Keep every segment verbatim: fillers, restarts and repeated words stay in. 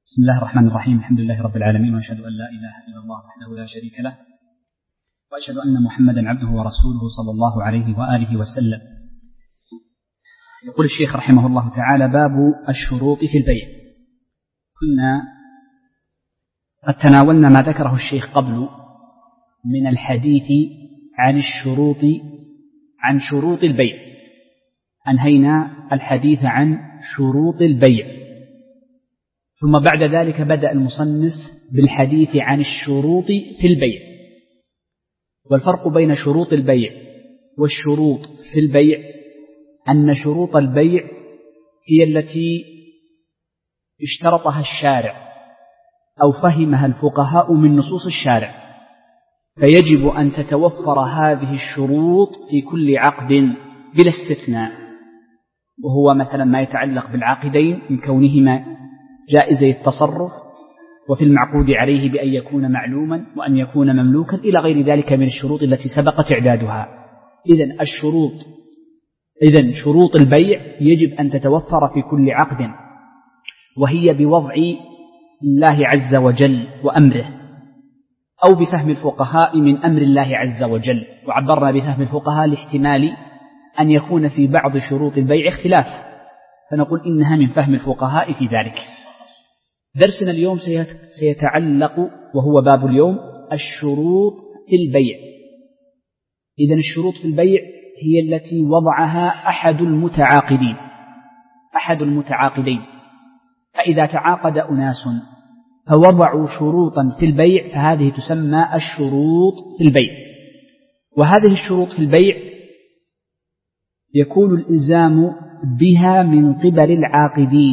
بسم الله الرحمن الرحيم. الحمد لله رب العالمين، وأشهد أن لا إله إلا الله وحده لا شريك له، وأشهد أن محمدا عبده ورسوله صلى الله عليه وآله وسلم. يقول الشيخ رحمه الله تعالى: باب الشروط في البيع. كنا قد تناولنا ما ذكره الشيخ قبل من الحديث عن الشروط عن شروط البيع. أنهينا الحديث عن شروط البيع، ثم بعد ذلك بدأ المصنف بالحديث عن الشروط في البيع. والفرق بين شروط البيع والشروط في البيع أن شروط البيع هي التي اشترطها الشارع أو فهمها الفقهاء من نصوص الشارع، فيجب أن تتوفر هذه الشروط في كل عقد بلا استثناء، وهو مثلا ما يتعلق بالعاقدين من كونهما جائزي التصرف، وفي المعقود عليه بأن يكون معلوما وأن يكون مملوكا إلى غير ذلك من الشروط التي سبق تعدادها. إذن الشروط إذن شروط البيع يجب أن تتوفر في كل عقد، وهي بوضع الله عز وجل وأمره، أو بفهم الفقهاء من أمر الله عز وجل. وعبرنا بفهم الفقهاء لاحتمال أن يكون في بعض شروط البيع اختلاف، فنقول إنها من فهم الفقهاء في ذلك. درسنا اليوم سيتعلق، وهو باب اليوم، الشروط في البيع. إذن الشروط في البيع هي التي وضعها أحد المتعاقدين أحد المتعاقدين فإذا تعاقد أناس فوضعوا شروطا في البيع فهذه تسمى الشروط في البيع. وهذه الشروط في البيع يكون الإلزام بها من قبل العاقدين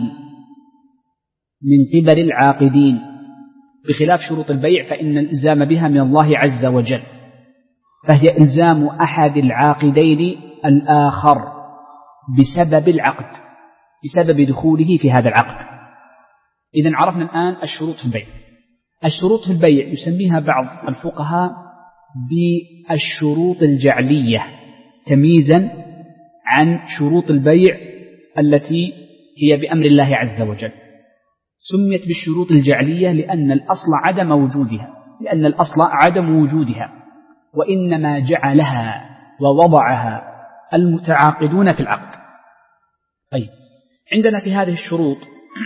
من قبل العاقدين بخلاف شروط البيع فإن الإلزام بها من الله عز وجل، فهي إلزام أحد العاقدين الآخر بسبب العقد، بسبب دخوله في هذا العقد. إذن عرفنا الآن الشروط في البيع. الشروط في البيع يسميها بعض الفقهاء بالشروط الجعلية تمييزا عن شروط البيع التي هي بأمر الله عز وجل. سميت بالشروط الجعلية لأن الأصل عدم وجودها لأن الأصل عدم وجودها وإنما جعلها ووضعها المتعاقدون في العقد. طيب، عندنا في هذه الشروط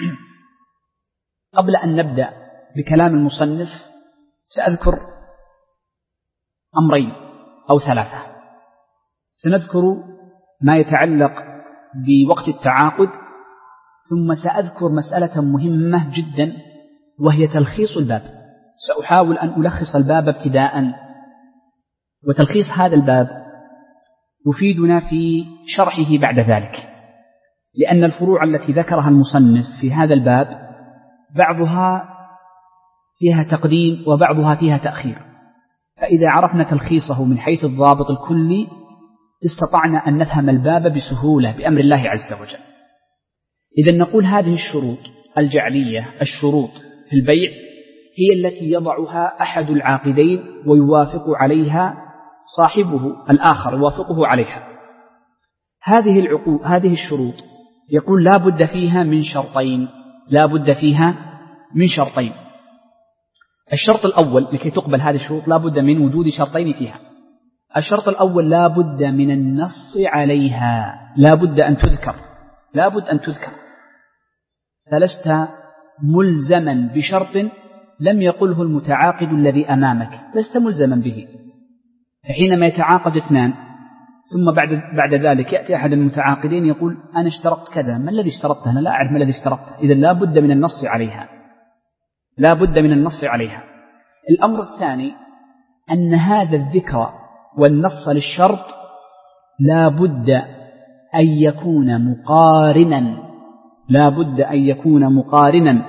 قبل أن نبدأ بكلام المصنف سأذكر أمرين أو ثلاثة. سنذكر ما يتعلق بوقت التعاقد، ثم سأذكر مسألة مهمة جدا وهي تلخيص الباب. سأحاول أن ألخص الباب ابتداء، وتلخيص هذا الباب يفيدنا في شرحه بعد ذلك، لأن الفروع التي ذكرها المصنف في هذا الباب بعضها فيها تقديم وبعضها فيها تأخير، فإذا عرفنا تلخيصه من حيث الضابط الكلي استطعنا أن نفهم الباب بسهولة بأمر الله عز وجل. إذن نقول هذه الشروط الجعلية، الشروط في البيع، هي التي يضعها أحد العاقدين ويوافق عليها صاحبه الآخر، يوافقه عليها. هذه العقود هذه الشروط يقول لا بد فيها من شرطين لا بد فيها من شرطين الشرط الأول لكي تقبل هذه الشروط لا بد من وجود شرطين فيها. الشرط الأول لا بد من النص عليها، لا بد أن تذكر لا بد أن تذكر فلست ملزما بشرط لم يقله المتعاقد الذي أمامك، لست ملزما به. فحينما يتعاقد اثنان ثم بعد بعد ذلك يأتي أحد المتعاقدين يقول أنا اشترطت كذا، ما الذي اشترطته؟ أنا لا أعرف ما الذي اشترطته. إذن لا بد من النص عليها لا بد من النص عليها الأمر الثاني أن هذا الذكر والنص للشرط لا بد أن يكون مقارنا لا بد أن يكون مقارنا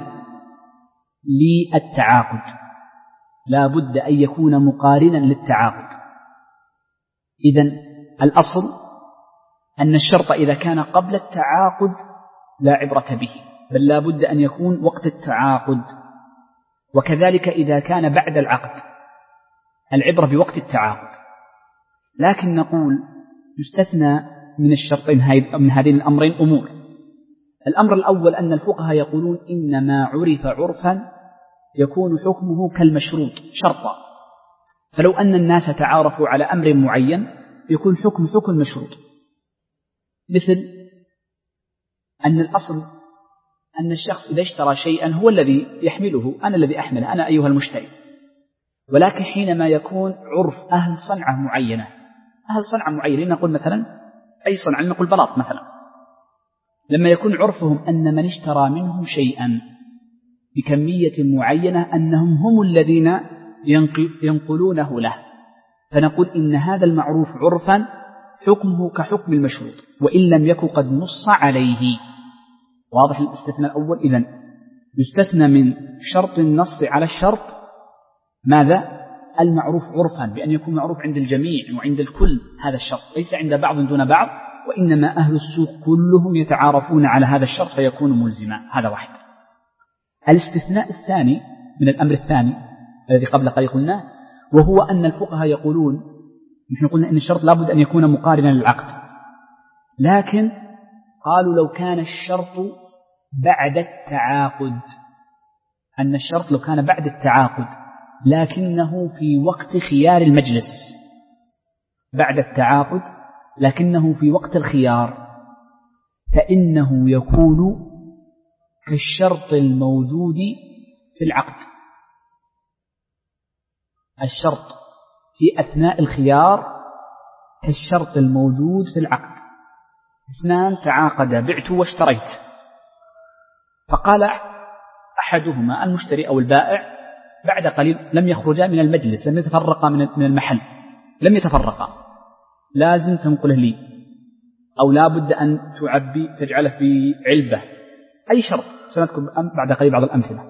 للتعاقد لا بد أن يكون مقارنا للتعاقد. إذن الأصل أن الشرط إذا كان قبل التعاقد لا عبرة به، بل لا بد أن يكون وقت التعاقد، وكذلك إذا كان بعد العقد العبرة بوقت التعاقد. لكن نقول يستثنى من الشرطين من هذين الأمرين أمور. الأمر الأول أن الفقهاء يقولون إن ما عرف عرفا يكون حكمه كالمشروط شرطا، فلو أن الناس تعارفوا على أمر معين يكون حكم حكم مشروط، مثل أن الأصل أن الشخص إذا اشترى شيئا هو الذي يحمله، أنا الذي أحمله، أنا أيها المشتري. ولكن حينما يكون عرف أهل صنعة معينة، أهل صنعة معينة نقول مثلا أي صنعة، نقول بلاط مثلا، لما يكون عرفهم أن من اشترى منهم شيئا بكمية معينة أنهم هم الذين ينقلونه له، فنقول إن هذا المعروف عرفا حكمه كحكم المشروط وإن لم يكن قد نص عليه. واضح الاستثناء الأول؟ إذن يستثنى من شرط النص على الشرط ماذا؟ المعروف عرفا، بأن يكون معروف عند الجميع وعند الكل، هذا الشرط ليس عند بعض دون بعض، وإنما أهل السوق كلهم يتعارفون على هذا الشرط فيكون ملزما. هذا واحد. الاستثناء الثاني من الأمر الثاني الذي قبل قليل قلناه، وهو أن الفقهاء يقولون، نحن قلنا أن الشرط لابد أن يكون مقارنا للعقد، لكن قالوا لو كان الشرط بعد التعاقد، أن الشرط لو كان بعد التعاقد لكنه في وقت خيار المجلس، بعد التعاقد لكنه في وقت الخيار، فإنه يكون كالشرط الموجود في العقد. الشرط في أثناء الخيار كالشرط الموجود في العقد. اثنان تعاقدا، بعت واشتريت، فقال أحدهما المشتري أو البائع بعد قليل لم يخرجا من المجلس، لم يتفرقا من المحل، لم يتفرقا، لازم تنقله لي، أو لا بد أن تعبي تجعله في علبة، أي شرط سنذكر بعد قليل بعض الأمثلة.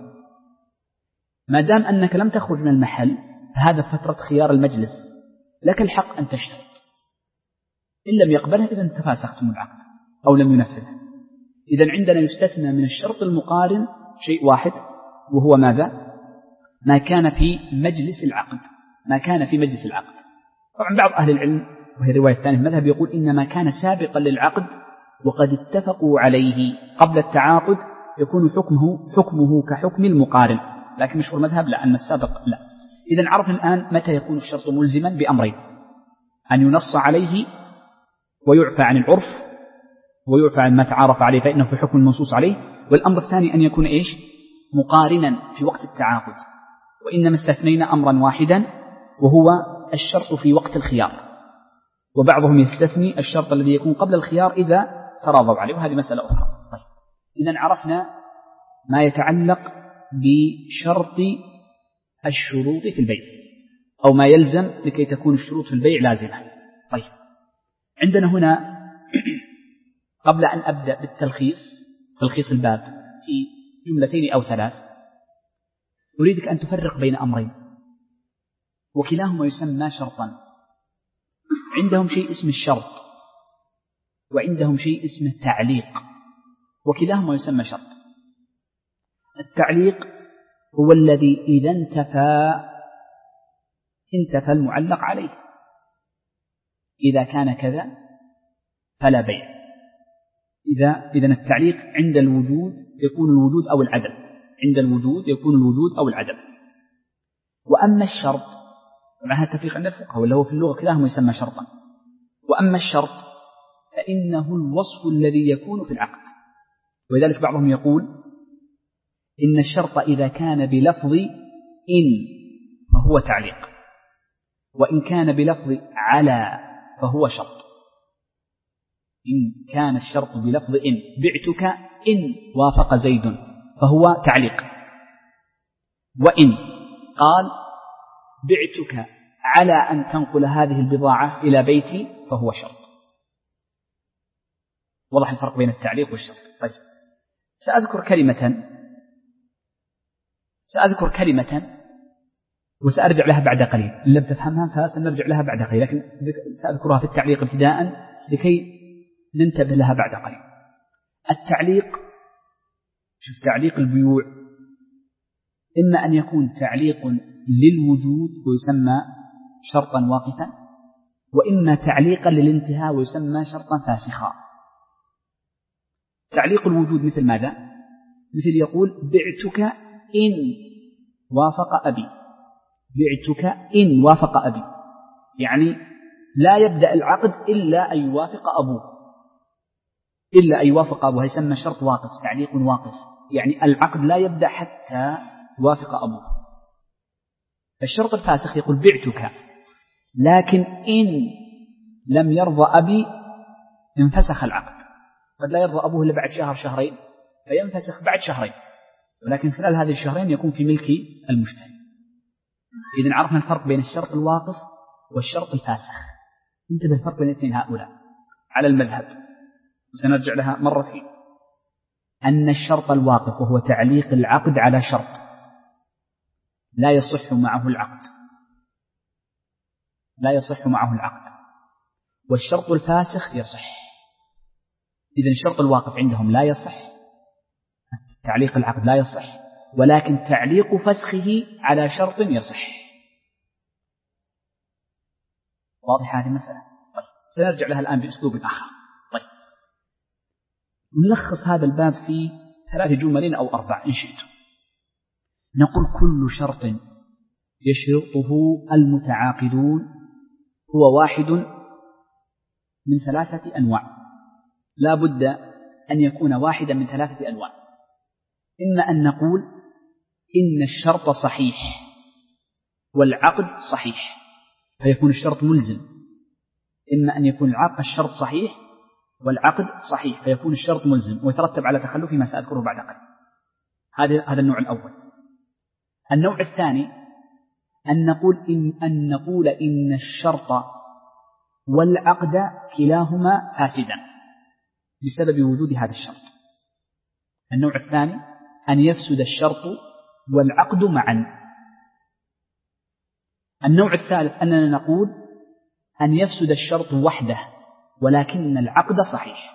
ما دام أنك لم تخرج من المحل فهذا فترة خيار المجلس، لك الحق أن تشترط، إن لم يقبله إذن تفاسختم العقد أو لم ينفذه. إذن عندنا يستثنى من الشرط المقارن شيء واحد، وهو ماذا؟ ما كان في مجلس العقد، ما كان في مجلس العقد. طبعا بعض أهل العلم، وهي الرواية الثانية في المذهب، يقول إن ما كان سابقا للعقد وقد اتفقوا عليه قبل التعاقد يكون حكمه حكمه كحكم المقارن، لكن مشهور المذهب لا، أن السابق لا. إذن عرفنا الآن متى يكون الشرط ملزما بأمرين: أن ينص عليه ويعفى عن العرف، ويعفى عن ما تعارف عليه فإنه في حكم المنصوص عليه. والأمر الثاني أن يكون إيش؟ مقارنا في وقت التعاقد. وإنما استثنينا أمرا واحدا وهو الشرط في وقت الخيار، وبعضهم يستثني الشرط الذي يكون قبل الخيار إذا تراضوا عليه، وهذه مسألة أخرى. طيب، إذن عرفنا ما يتعلق بشرط الشروط في البيع، أو ما يلزم لكي تكون الشروط في البيع لازمة. طيب، عندنا هنا قبل أن أبدأ بالتلخيص، تلخيص الباب في جملتين أو ثلاث، أريدك أن تفرق بين أمرين وكلاهما يسمى شرطا. عندهم شيء اسم الشرط وعندهم شيء اسم التعليق، وكلاهما يسمى شرط. التعليق هو الذي إذا انتفى انتفى المعلق عليه، إذا كان كذا فلا بيع. إذا إذن التعليق عند الوجود يكون الوجود أو العدم، عند الوجود يكون الوجود أو العدم. وأما الشرط، معها التفريق عند الفقهاء ولا هو في اللغة كلاهما يسمى شرطا. وأما الشرط فإنه الوصف الذي يكون في العقد، ولذلك بعضهم يقول إن الشرط إذا كان بلفظ إن فهو تعليق، وإن كان بلفظ على فهو شرط. إن كان الشرط بلفظ إن، بعتك إن وافق زيد فهو تعليق. وإن قال بعتك على أن تنقل هذه البضاعة إلى بيتي فهو شرط. وضح الفرق بين التعليق والشرط. طيب، سأذكر كلمة سأذكر كلمة وسأرجع لها بعد قليل، إن لم تفهمها فسنرجع لها بعد قليل، لكن سأذكرها في التعليق ابتداء لكي ننتبه لها بعد قليل. التعليق، شوف، تعليق البيوع إما أن يكون تعليق للوجود ويسمى شرطا واقفا، وإما تعليقا للانتهاء ويسمى شرطا فاسخا. تعليق الوجود مثل ماذا؟ مثل يقول بعتك إن وافق أبي، بعتك إن وافق أبي، يعني لا يبدأ العقد إلا أن يوافق أبوه، إلا أن يوافق أبوه، يسمى شرط واقف، تعليق واقف، يعني العقد لا يبدأ حتى يوافق أبوه. الشرط الفاسخ يقول بعتك، لكن إن لم يرضى أبي انفسخ العقد، قد لا يرضى أبوه إلا بعد شهر شهرين فينفسخ بعد شهرين، ولكن خلال هذه الشهرين يكون في ملك المشتري. إذن عرفنا الفرق بين الشرط الواقف والشرط الفاسخ. انتبه الفرق بين الاثنين هؤلاء على المذهب، سنرجع لها مرتين. أن الشرط الواقف وهو تعليق العقد على شرط لا يصح معه العقد، لا يصح معه العقد، والشرط الفاسخ يصح. إذن الشرط الواقف عندهم لا يصح، تعليق العقد لا يصح، ولكن تعليق فسخه على شرط يصح. واضح هذه المسألة؟ طيب سنرجع لها الآن بأسلوب آخر. طيب نلخص هذا الباب في ثلاث جمل أو أربع إن شئتم. نقول كل شرط يشرطه المتعاقدون هو واحد من ثلاثة أنواع، لا بد أن يكون واحدا من ثلاثة أنواع. إما أن نقول إن الشرط صحيح والعقد صحيح فيكون الشرط ملزم، إما أن يكون الشرط صحيح والعقد صحيح فيكون الشرط ملزم ويترتب على تخلفه ما سأذكره بعد قليل. هذا هذا النوع الأول. النوع الثاني أن نقول إن أن نقول إن الشرط والعقد كلاهما فاسدا بسبب وجود هذا الشرط. النوع الثاني أن يفسد الشرط والعقد معا. النوع الثالث أننا نقول أن يفسد الشرط وحده ولكن العقد صحيح.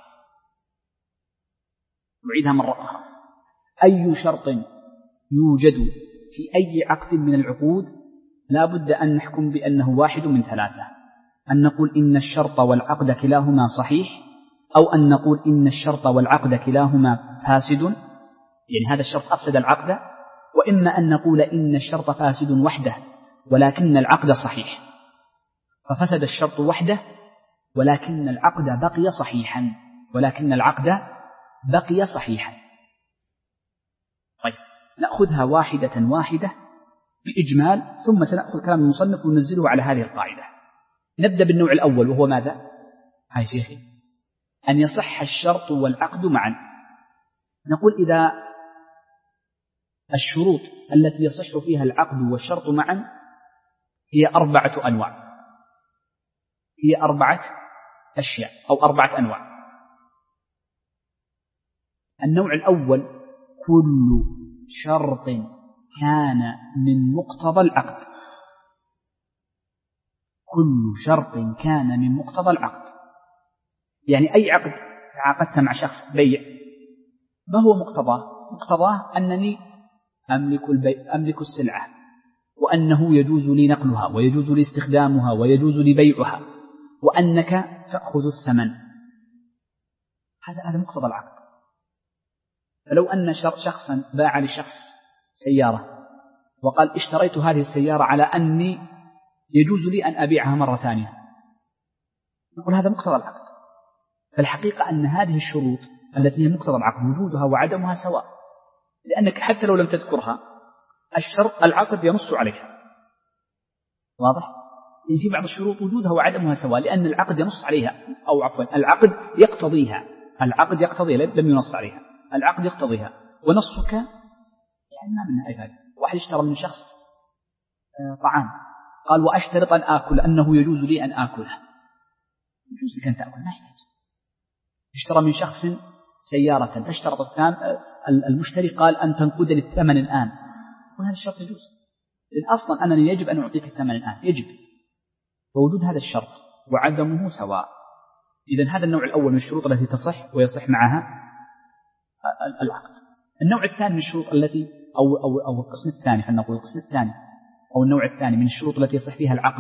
نعيدها مرة أخرى. أي شرط يوجد في أي عقد من العقود لا بد أن نحكم بأنه واحد من ثلاثة، أن نقول إن الشرط والعقد كلاهما صحيح، أو أن نقول إن الشرط والعقد كلاهما فاسد، يعني هذا الشرط أفسد العقد، وإما أن نقول إن الشرط فاسد وحده ولكن العقد صحيح، ففسد الشرط وحده ولكن العقد بقي صحيحا، ولكن العقد بقي صحيحا. طيب نأخذها واحدة واحدة بإجمال، ثم سنأخذ كلام المصنف وننزله على هذه القاعدة. نبدأ بالنوع الأول وهو ماذا؟ هاي شيخي أن يصح الشرط والعقد معا. نقول إذا الشروط التي يصح فيها العقد والشرط معا هي أربعة أنواع، هي أربعة أشياء أو أربعة أنواع. النوع الأول كل شرط كان من مقتضى العقد، كل شرط كان من مقتضى العقد، يعني أي عقد تعاقدت مع شخص بيع ما هو مقتضاه؟ مقتضاه أنني أملك, البيع أملك السلعة، وأنه يجوز لي نقلها ويجوز لي استخدامها ويجوز لي بيعها، وأنك تأخذ الثمن. هذا هذا مقتضى العقد. فلو أن شخصا باع لشخص سيارة وقال اشتريت هذه السيارة على أني يجوز لي أن أبيعها مرة ثانية، نقول هذا مقتضى العقد. فالحقيقة أن هذه الشروط التي هي مقتضى العقد وجودها وعدمها سواء، لأنك حتى لو لم تذكرها الشرط العقد ينص عليها. واضح؟ إن في بعض الشروط وجودها وعدمها سواء لأن العقد ينص عليها، أو عفوا العقد يقتضيها، العقد يقتضيها لم ينص عليها، العقد يقتضيها. ونصك يعني ما منها أي فائدة. واحد اشترى من شخص طعام قال وأشترط أن آكل أنه يجوز لي أن آكلها، يجوز لك أن تأكل ما يحتاج. اشترى من شخص سيارة فاشترط المشتري قال أن تنقذني الثمن الآن، وهذا الشرط يجوز، لأن أصلا أنني يجب أن أعطيك الثمن الآن، يجب. فوجود هذا الشرط وعدمه سواء. إذن هذا النوع الأول من الشروط التي تصح ويصح معها العقد. النوع الثاني من الشروط التي أو, أو, أو القسم الثاني، خلينا نقول القسم الثاني أو النوع الثاني من الشروط التي يصح فيها العقد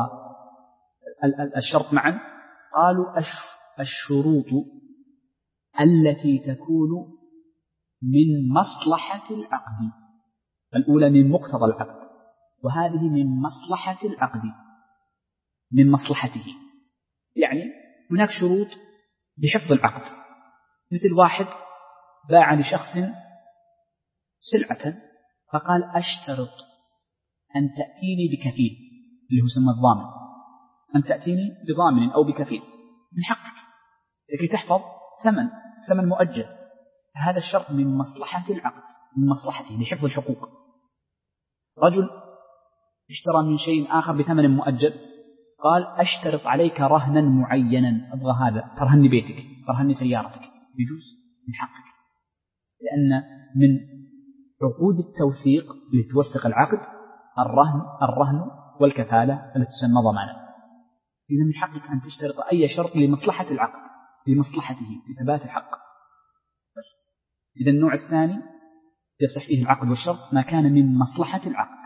والشرط معا، قالوا الشروط التي تكون من مصلحة العقد. الأولى من مقتضى العقد، وهذه من مصلحة العقد، من مصلحته. يعني هناك شروط بحفظ العقد، مثل واحد باع لشخص سلعة فقال أشترط أن تأتيني بكفيل، اللي هو سمى الضامن، أن تأتيني بضامن أو بكفيل من حقك لكي تحفظ ثمن ثمن مؤجل. هذا الشرط من مصلحة العقد، من مصلحته لحفظ الحقوق. رجل اشترى من شيء آخر بثمن مؤجل، قال أشترط عليك رهنا معينا، أبغى هذا، ترهني بيتك، ترهني سيارتك، يجوز من حقك، لأن من عقود التوثيق لتوثق العقد الرهن الرهن والكفالة التي تسمى ضمانا. إذا من حقك أن تشترط أي شرط لمصلحة العقد، لمصلحته، لثبات الحق. إذا النوع الثاني يصح فيه العقد والشرط ما كان من مصلحة العقد.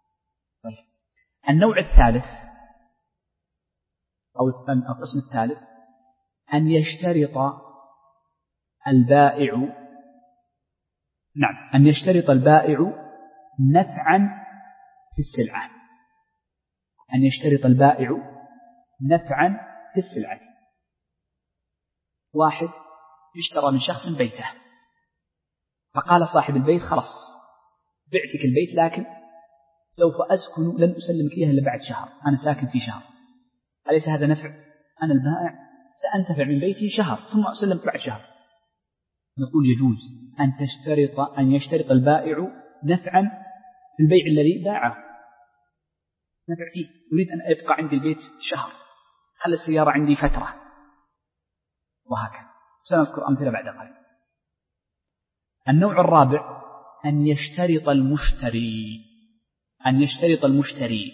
النوع الثالث أو القسم الثالث أن يشترط البائع نعم أن يشترط البائع نفعا في السلعة، أن يشترط البائع نفعا في السلعة. واحد اشترى من شخص بيته، فقال صاحب البيت خلاص بعتك البيت، لكن سوف أسكن، لن أسلمك إياه إلا بعد شهر، أنا ساكن في شهر. أليس هذا نفع؟ أنا البائع سأنتفع من بيتي شهر ثم أسلمك بعد شهر. نقول يجوز أن تشترط أن يشترط البائع نفعا في البيع الذي باعه، نفع فيه، يريد أن أبقى عندي البيت شهر، خلي السيارة عندي فترة، وهكذا. سنذكر أمثلة بعد قليل. النوع الرابع أن يشترط المشتري أن يشترط المشتري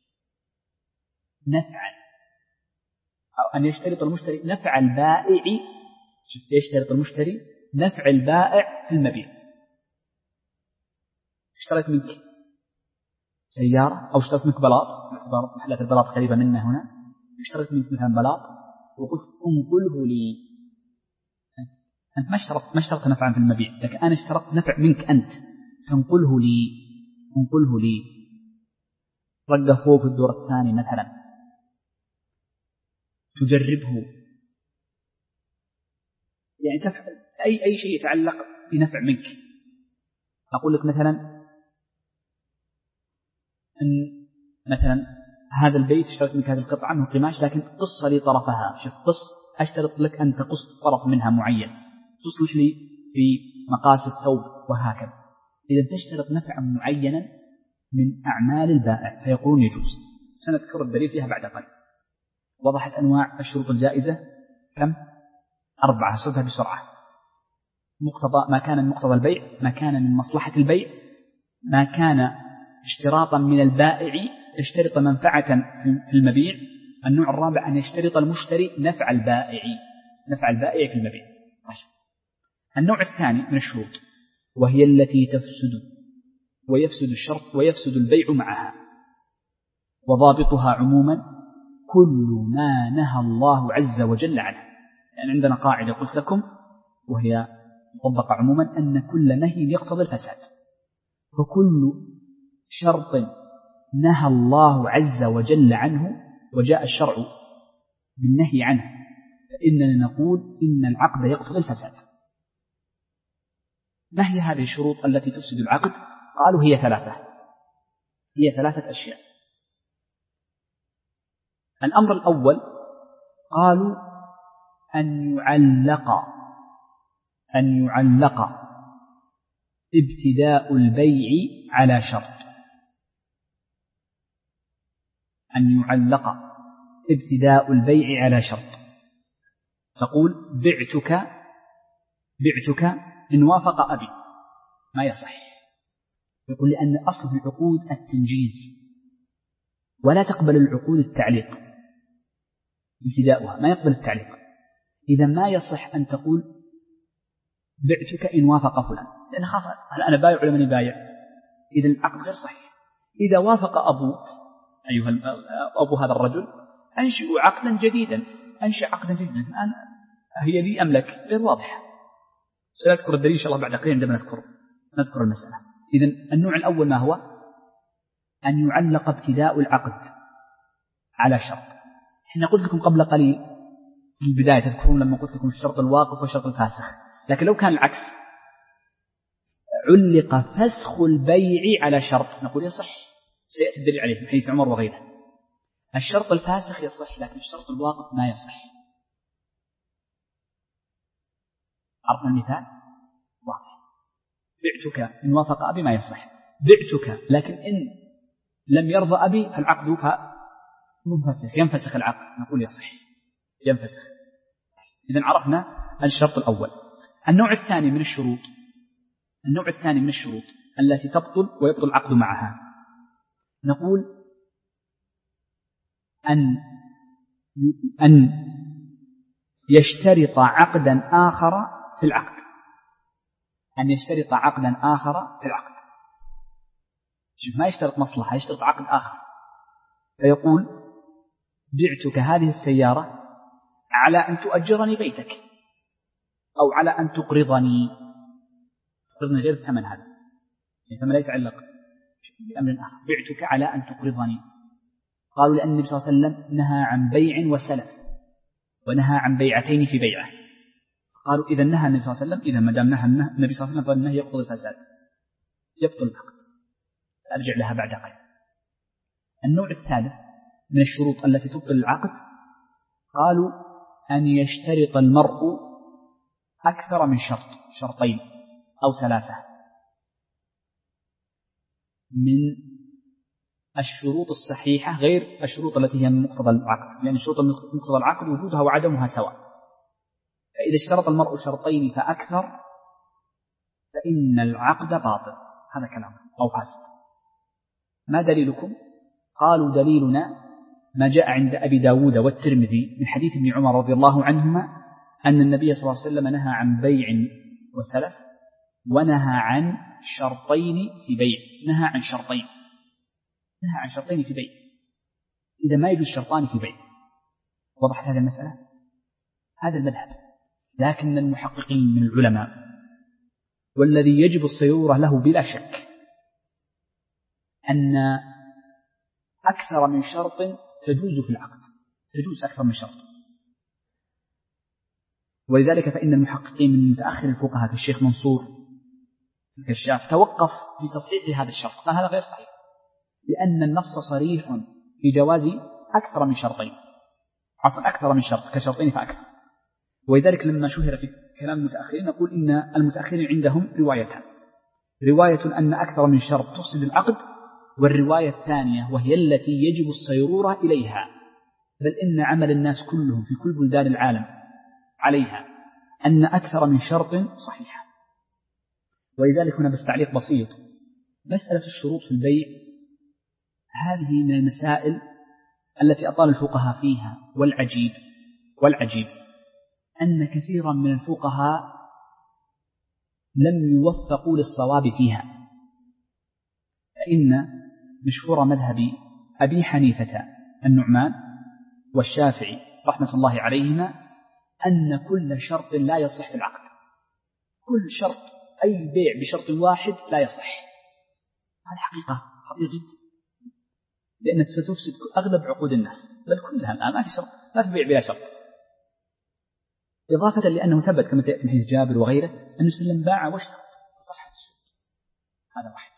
نفعا أو أن يشترط المشتري نفع البائع. شفت يشترط المشتري نفع البائع في المبيع. اشتريت منك سيارة أو اشتريت منك بلاط، باعتبار محلات البلاط قريبة منا هنا، اشتريت منك مثلا بلاط وقلت انقله لي. أنت ما اشترطت ما اشترطت نفعا في المبيع، لكن أنا اشترطت نفع منك أنت، تنقله لي انقله لي رقه فوق في الدور الثاني مثلا، تجربه، يعني تفعل أي أي شيء يتعلق بنفع منك. أقول لك مثلا أن مثلا هذا البيت اشتريت منك هذه القطعة من قماش، لكن قص لي طرفها. شوف قص، أشترط لك أن تقص طرف منها معين، تصلح لي في مقاس الثوب وهكذا. إذا تشترط نفعا معينا من أعمال البائع فيقولون يجوز. سنذكر الدليل فيها بعد قليل. وضحت أنواع الشروط الجائزة كم؟ أربعة، سردها بسرعة. مقتضى ما كان من مقتضى البيع، ما كان من مصلحة البيع، ما كان اشتراطا من البائع يشترط منفعة في المبيع. النوع الرابع أن يشترط المشتري نفع البائع نفع البائع في المبيع. النوع الثاني من الشروط وهي التي تفسد ويفسد الشرط ويفسد البيع معها، وضابطها عموما كل ما نهى الله عز وجل عنه. يعني عندنا قاعدة قلت لكم وهي مطبقة عموما أن كل نهي يقتضي الفساد، فكل شرط نهى الله عز وجل عنه وجاء الشرع بالنهي عنه فإننا نقول إن العقد يقتضي الفساد. ما هي هذه الشروط التي تفسد العقد؟ قالوا هي ثلاثة هي ثلاثة أشياء. الأمر الأول قالوا أن يعلق أن يعلق ابتداء البيع على شرط أن يعلق ابتداء البيع على شرط. تقول بعتك بعتك إن وافق أبي، ما يصح. يقول لأن أصل في العقود التنجيز، ولا تقبل العقود التعليق ابتداؤها، ما يقبل التعليق. إذا ما يصح أن تقول بعتك إن وافق فلان، لأن خاصة هل أنا بايع ولا ماني بايع؟ إذا العقد غير صحيح. إذا وافق أبوك أيها أبو هذا الرجل، أنشئ عقدا جديدا أنشئ عقدا جديدا الآن هي لي أم لك؟ غير واضحة. سنذكر الدليل إن شاء الله بعد قليل عندما نذكر نذكر المسألة. إذن النوع الأول ما هو؟ أن يعلق ابتداء العقد على شرط. إحنا قلت لكم قبل قليل في البداية تذكرون لما قلت لكم الشرط الواقف والشرط الفاسخ، لكن لو كان العكس علق فسخ البيع على شرط نقول يصح، سيأتي الدليل عليه من حديث عمر وغيره. الشرط الفاسخ يصح لكن الشرط الواقف ما يصح. عرفنا المثال واضح. بعتك إن وافق أبي ما يصح، بعتك لكن إن لم يرضى أبي فالعقد منفسخ ينفسخ العقد نقول يصح ينفسخ. إذن عرفنا الشرط الأول. النوع الثاني من الشروط النوع الثاني من الشروط التي تبطل ويبطل العقد معها نقول أن أن يشترط عقدا آخر في العقد أن يشترط عقدا آخر في العقد. شوف ما يشترط مصلحة، يشترط عقد آخر، فيقول بعتك هذه السيارة على أن تؤجرني بيتك أو على أن تقرضني تقرضني غير الثمن هذا، فما لا يتعلق بأمر آخر. بعتك على أن تقرضني، قالوا لأن النبي صلى الله عليه وسلم نهى عن بيع وسلف ونهى عن بيعتين في بيعة، قالوا إذا نهى النبي صلى الله عليه وسلم، إذا ما دام نهى النبي صلى الله عليه وسلم فالنهي يقتضي الفساد يبطل العقد. سأرجع لها بعد قليل. النوع الثالث من الشروط التي تبطل العقد قالوا أن يشترط المرء أكثر من شرط، شرطين أو ثلاثة من الشروط الصحيحة غير الشروط التي هي من مقتضى العقد، لأن الشروط مقتضى العقد وجودها وعدمها سواء. فإذا اشترط المرء شرطين فأكثر فإن العقد باطل، هذا كلام أو فاسد. ما دليلكم؟ قالوا دليلنا ما جاء عند أبي داود والترمذي من حديث ابن عمر رضي الله عنهما أن النبي صلى الله عليه وسلم نهى عن بيع وسلف ونهى عن شرطين في بيع. نهى عن شرطين نهى عن شرطين في بيع إذا ما يجوز شرطان في بيع. وضحت هذه المسألة؟ هذا المذهب. لكن المحققين من العلماء والذي يجب الصيرورة له بلا شك أن أكثر من شرط تجوز في العقد، تجوز أكثر من شرط. ولذلك فإن المحققين من متأخر الفقهاء كالشيخ منصور الكشاف توقف في تصحيح هذا الشرط، قال هذا غير صحيح لأن النص صريح في جواز أكثر من شرطين، عفوا أكثر من شرط كشرطين فأكثر. ولذلك لما شهر في كلام المتأخرين نقول إن المتأخرين عندهم روايتان، رواية أن أكثر من شرط تفسد العقد، والرواية الثانية وهي التي يجب الصيرورة إليها، بل إن عمل الناس كلهم في كل بلدان العالم عليها أن أكثر من شرط صحيحة. ولذلك هنا بس تعليق بسيط، مسألة الشروط في البيع هذه من المسائل التي أطال الفقهاء فيها، والعجيب والعجيب أن كثيرا من الفقهاء لم يوفقوا للصواب فيها. فإن مشهور مذهب أبي حنيفة النعمان والشافعي رحمة الله عليهما أن كل شرط لا يصح في العقد، كل شرط أي بيع بشرط واحد لا يصح. هذه حقيقة خطيرة جدا، لأنك ستفسد أغلب عقود الناس بل كلها الآن، ما في شرط، ما في بيع بلا شرط. إضافة لأنه ثبت كما سيأتي من حديث جابر وغيره أن سلم باع واشترط فصحت الشروط. هذا واحد.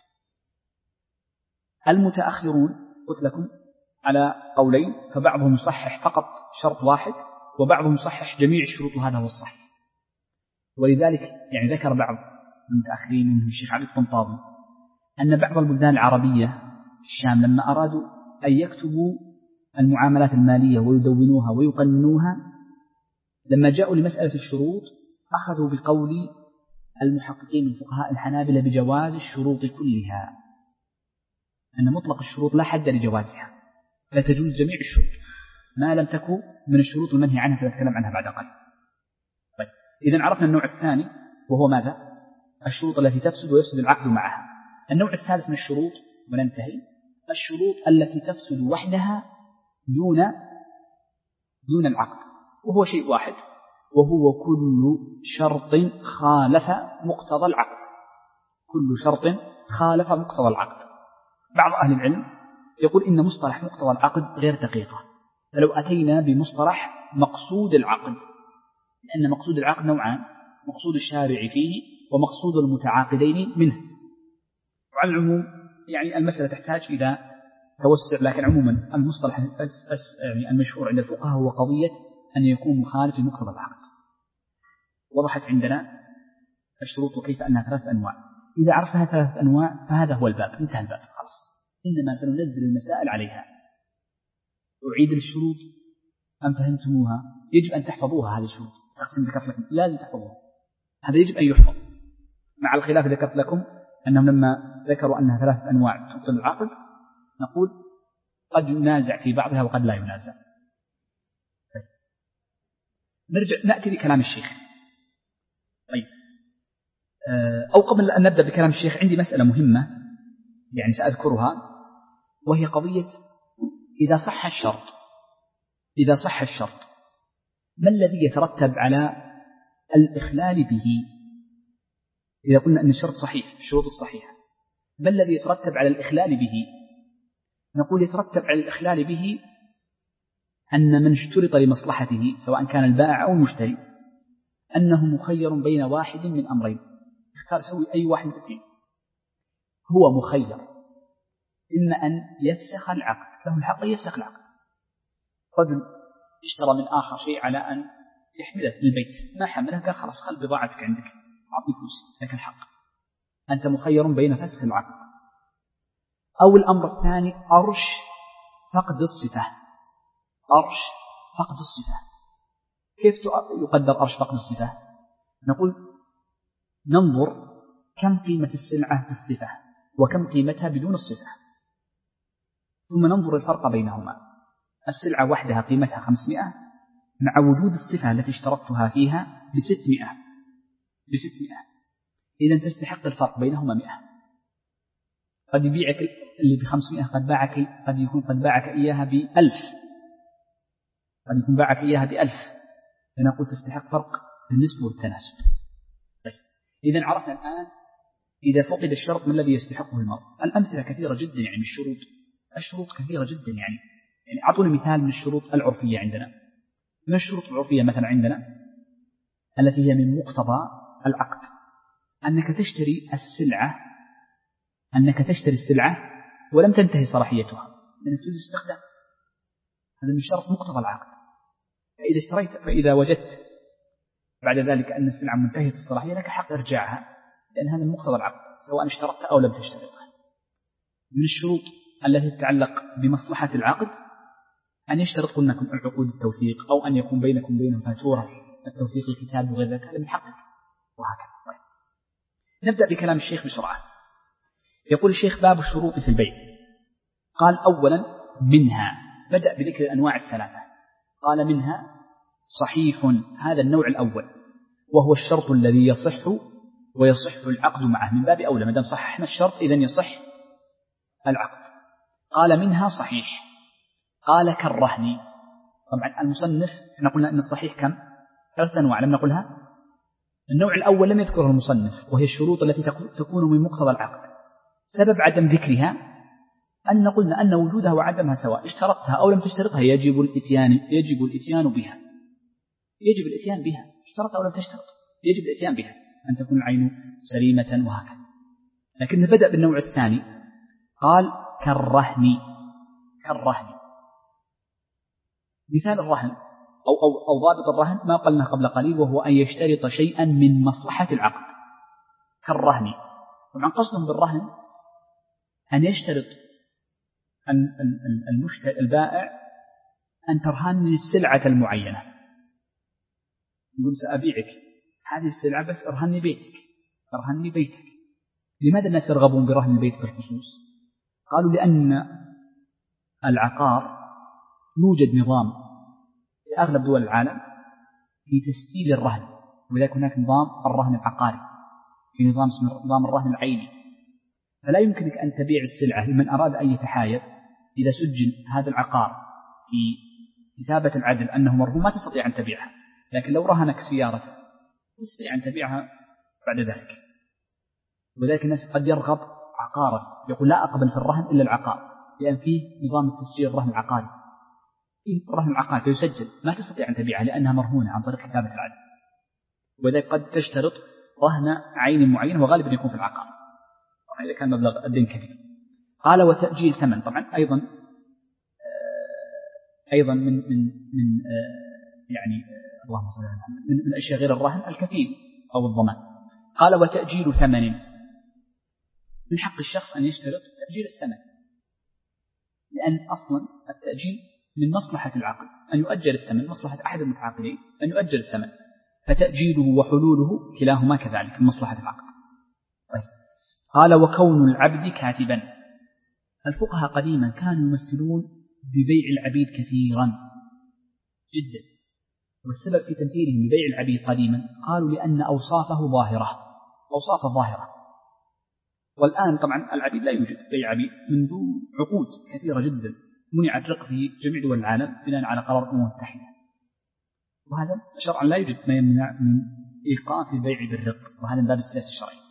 المتأخرون قلت لكم على قولين، فبعضهم يصحح فقط شرط واحد وبعضهم يصحح جميع الشروط، وهذا هو الصحيح. ولذلك يعني ذكر بعض المتأخرين منهم الشيخ علي الطنطاوي أن بعض البلدان العربية في الشام لما أرادوا أن يكتبوا المعاملات المالية ويدونوها ويقننوها، لما جاءوا لمسألة الشروط أخذوا بقول المحققين من فقهاء الحنابلة بجواز الشروط كلها، أن مطلق الشروط لا حد لجوازها، لا تجوز جميع الشروط ما لم تكن من الشروط المنهي عنها سنتكلم عنها بعد قليل. طيب إذن عرفنا النوع الثاني وهو ماذا؟ الشروط التي تفسد ويفسد العقد معها. النوع الثالث من الشروط وننتهي، الشروط التي تفسد وحدها دون دون العقد، وهو شيء واحد، وهو كل شرط خالف مقتضى العقد. كل شرط خالف مقتضى العقد. بعض أهل العلم يقول إن مصطلح مقتضى العقد غير دقيقة، فلو أتينا بمصطلح مقصود العقد، لأن مقصود العقد نوعان: مقصود الشارع فيه ومقصود المتعاقدين منه. وعلى العموم يعني المسألة تحتاج إلى توسع، لكن عموما المصطلح يعني المشهور عند الفقهاء هو قضية أن يكون مخالف لمقتضى العقد. وضحت عندنا الشروط وكيف أنها ثلاث أنواع. إذا عرفها ثلاث أنواع فهذا هو الباب، انتهى الباب خلاص. إنما سننزل المسائل عليها. أعيد الشروط أم فهمتموها؟ يجب أن تحفظوها. هذه الشروط تقسيم ذكرت لكم لازم تحفظوها، هذا يجب أن يحفظ. مع الخلاف ذكرت لكم أنهم لما ذكروا أنها ثلاث أنواع تبطل العقد نقول قد ينازع في بعضها وقد لا ينازع. طيب. نرجع نأتي بكلام الشيخ. طيب. أو قبل أن نبدأ بكلام الشيخ عندي مسألة مهمة يعني سأذكرها، وهي قضية إذا صح الشرط إذا صح الشرط ما الذي يترتب على الإخلال به؟ إذا قلنا أن الشرط صحيح، الشروط الصحيحة، ما الذي يترتب على الإخلال به؟ نقول يترتب على الإخلال به أن من اشترط لمصلحته سواء كان البائع أو المشتري أنه مخير بين واحد من أمرين، اختار سوي أي واحد من الاثنين، هو مخير إما أن يفسخ العقد، له الحق يفسخ العقد. رجل اشترى من آخر شيء على أن يحمله للبيت، ما حمله قال خلاص خل بضاعتك عندك أعطني فلوس، لك الحق، أنت مخير بين فسخ العقد. أو الأمر الثاني أرش فقد الصفة. أرش فقد الصفة كيف يقدر أرش فقد الصفة؟ نقول ننظر كم قيمة السلعة بالصفة وكم قيمتها بدون الصفة، ثم ننظر الفرق بينهما. السلعة وحدها قيمتها خمسمائة مع وجود الصفة التي اشترطتها فيها بستمائة بستمائة إذن تستحق الفرق بينهما مئة. قد يبيعك اللي بخمسمائة قد باعك قد يكون قد باعك إياها بألف، قد يكون باعك إياها بألف، فنقول تستحق فرق بالنسبة والتناسب. طيب. إذن عرفنا الآن إذا فقد الشرط ما الذي يستحقه المرء. الأمثلة كثيرة جدا يعني من الشروط الشروط كثيرة جدا يعني يعني أعطوني مثال من الشروط العرفية عندنا. من الشروط العرفية مثلا عندنا التي هي من مقتضى العقد أنك تشتري السلعة أنك تشتري السلعة ولم تنتهي صلاحيتها لأنك تريد استخدام، هذا من شرط مقتضى العقد. فإذا اشتريت فإذا وجدت بعد ذلك أن السلعة منتهية الصلاحية لك حق إرجاعها، لأن هذا من مقتضى العقد سواء اشترطت أو لم تشترطها. من الشروط التي تتعلق بمصلحة العقد أن يشترط قلنا لكم العقود التوثيق أو أن يكون بينكم بينهم فاتورة التوثيق الكتاب وغير ذلك، هذا من حقك وهكذا. طيب. نبدأ بكلام الشيخ بسرعة. يقول الشيخ باب الشروط في البيع. قال أولا منها، بدأ بذكر الأنواع الثلاثة، قال منها صحيح، هذا النوع الأول وهو الشرط الذي يصح ويصح العقد معه، من باب أولى ما دام صححنا الشرط إذن يصح العقد. قال منها صحيح. قال كالرهن. طبعا المصنف احنا قلنا أن الصحيح كم؟ ثلاث أنواع لم نقلها. النوع الأول لم يذكره المصنف وهي الشروط التي تكون من مقتضى العقد. سبب عدم ذكرها أن قلنا أن وجودها وعدمها سواء، اشترطتها أو لم تشترطها يجب الاتيان يجب الاتيان بها يجب الاتيان بها اشترط أو لم تشترط يجب الاتيان بها، أن تكون العين سليمة وهكذا. لكن بدأ بالنوع الثاني قال كالرهن. كالرهن مثال الرهن أو, أو, أو ضابط الرهن ما قلنا قبل قليل، وهو أن يشترط شيئا من مصلحة العقد كالرهن. طبعا قصدهم بالرهن أن يشترط المشتري البائع أن ترهنني السلعة المعينة، يقول سأبيعك هذه السلعة بس ارهنني بيتك ارهنني بيتك. لماذا الناس يرغبون برهن البيت بالخصوص؟ قالوا لأن العقار يوجد نظام في أغلب دول العالم في تسجيل الرهن، ولذلك هناك نظام الرهن العقاري، في نظام اسمه نظام الرهن العيني. فلا يمكنك أن تبيع السلعة لمن أراد أن يتحايل. إذا سجل هذا العقار في كتابة العدل أنه مرهون ما تستطيع أن تبيعها، لكن لو رهنك سيارته تستطيع أن تبيعها بعد ذلك. وذلك الناس قد يرغب عقارا، يقول لا أقبل في الرهن إلا العقار، لأن فيه نظام التسجيل الرهن العقاري، فيه الرهن العقاري فيسجل، ما تستطيع أن تبيعها لأنها مرهونة عن طريق كتابة العدل. وذلك قد تشترط رهن عين معين وغالبا يكون في العقار طبعا إذا كان مبلغ الدين كبير. قال وتأجيل ثمن، طبعا أيضا أيضا من من من يعني اللهم صل على محمد من الأشياء غير الرهن الكفيل أو الضمان. قال وتأجيل ثمن، من حق الشخص أن يشترط تأجيل الثمن، لأن أصلا التأجيل من مصلحة العقد، أن يؤجل الثمن، مصلحة أحد المتعاقدين أن يؤجل الثمن، فتأجيله وحلوله كلاهما كذلك من مصلحة العقد. طيب. قال وكون العبد كاتبا، الفقهاء قديما كانوا يمثلون ببيع العبيد كثيرا جدا، والسبب في تمثيلهم ببيع العبيد قديما قالوا لأن أوصافه ظاهرة، أوصافه ظاهرة. والآن طبعا العبيد لا يوجد بيع عبيد منذ عقود كثيرة جدا، منع الرق في جميع دول العالم بناء على قرار الأمم المتحدة، وهذا شرعا لا يوجد ما يمنع من إيقاف البيع بالرق، وهذا من باب السياسة الشرعي.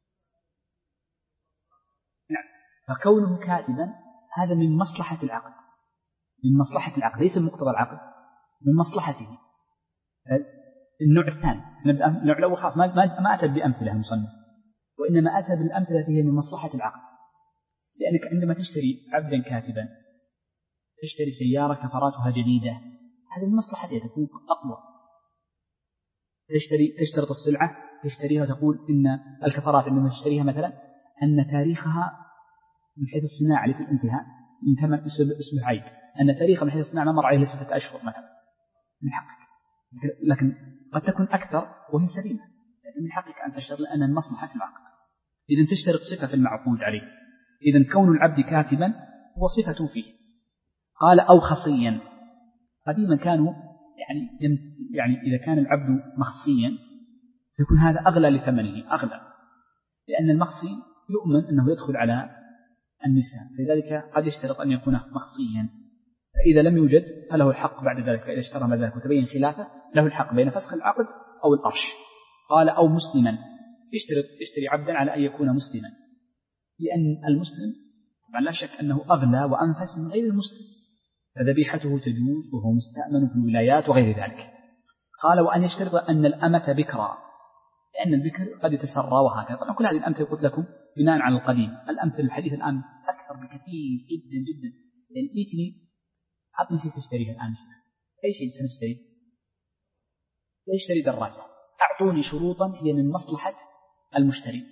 نعم. فكونه كاتبا هذا من مصلحة العقد، من مصلحة العقد، ليس من مقتضى العقد، من مصلحته. النوع الثاني، النوع الأول خاص ما ما أتى بأمثلة المصنف، وإنما أتى بالأمثلة هي من مصلحة العقد، لأنك عندما تشتري عبدا كاتبا تشتري سيارة كفراتها جديدة، هذه من مصلحتها تكون أقوى. تشتري تشترط السلعة تشتريها وتقول إن الكفرات عندما تشتريها مثلا أن تاريخها من حيث الصناعة ليس الانتهاء، من ثمن اسمه عيب، أن تاريخها من حيث الصناعة ما مر عليه ستة أشهر مثلا، من حقك. لكن قد تكون أكثر وهي سليمة، لكن من حقك أن تشترط لأن من مصلحة العقد. إذن تشترط صفة المعقود عليه. إذن كون العبد كاتبا هو صفة فيه. قال أو خصيا، قديما كانوا يعني يعني إذا كان العبد مخصيا يكون هذا أغلى لثمنه، أغلى، لأن المخصي يؤمن أنه يدخل على النساء، فلذلك قد يشترط أن يكون مخصيا، فإذا لم يوجد فله الحق بعد ذلك، فإذا اشترى بعد ذلك وتبين خلافه له الحق بين فسخ العقد أو الأرش. قال أو مسلما، يشترط يشتري عبدا على أن يكون مسلما، لأن المسلم طبعا لا شك أنه أغلى وأنفس من غير المسلم، فذبيحته تجوز وهو مستأمن في الولايات وغير ذلك. قال وأن يشترط أن الأمة بكرا، لأن البكر قد يتسرى وهكذا. طبعا كل هذه الأمثلة قلت لكم بناء على القديم، الأمثلة الحديث الآن أكثر بكثير جدا جدا. يعني إيتني أعطني شيء تشتريه الآن، أي شيء سنشتري، سيشتري دراجة، أعطوني شروطا هي من مصلحة المشتري،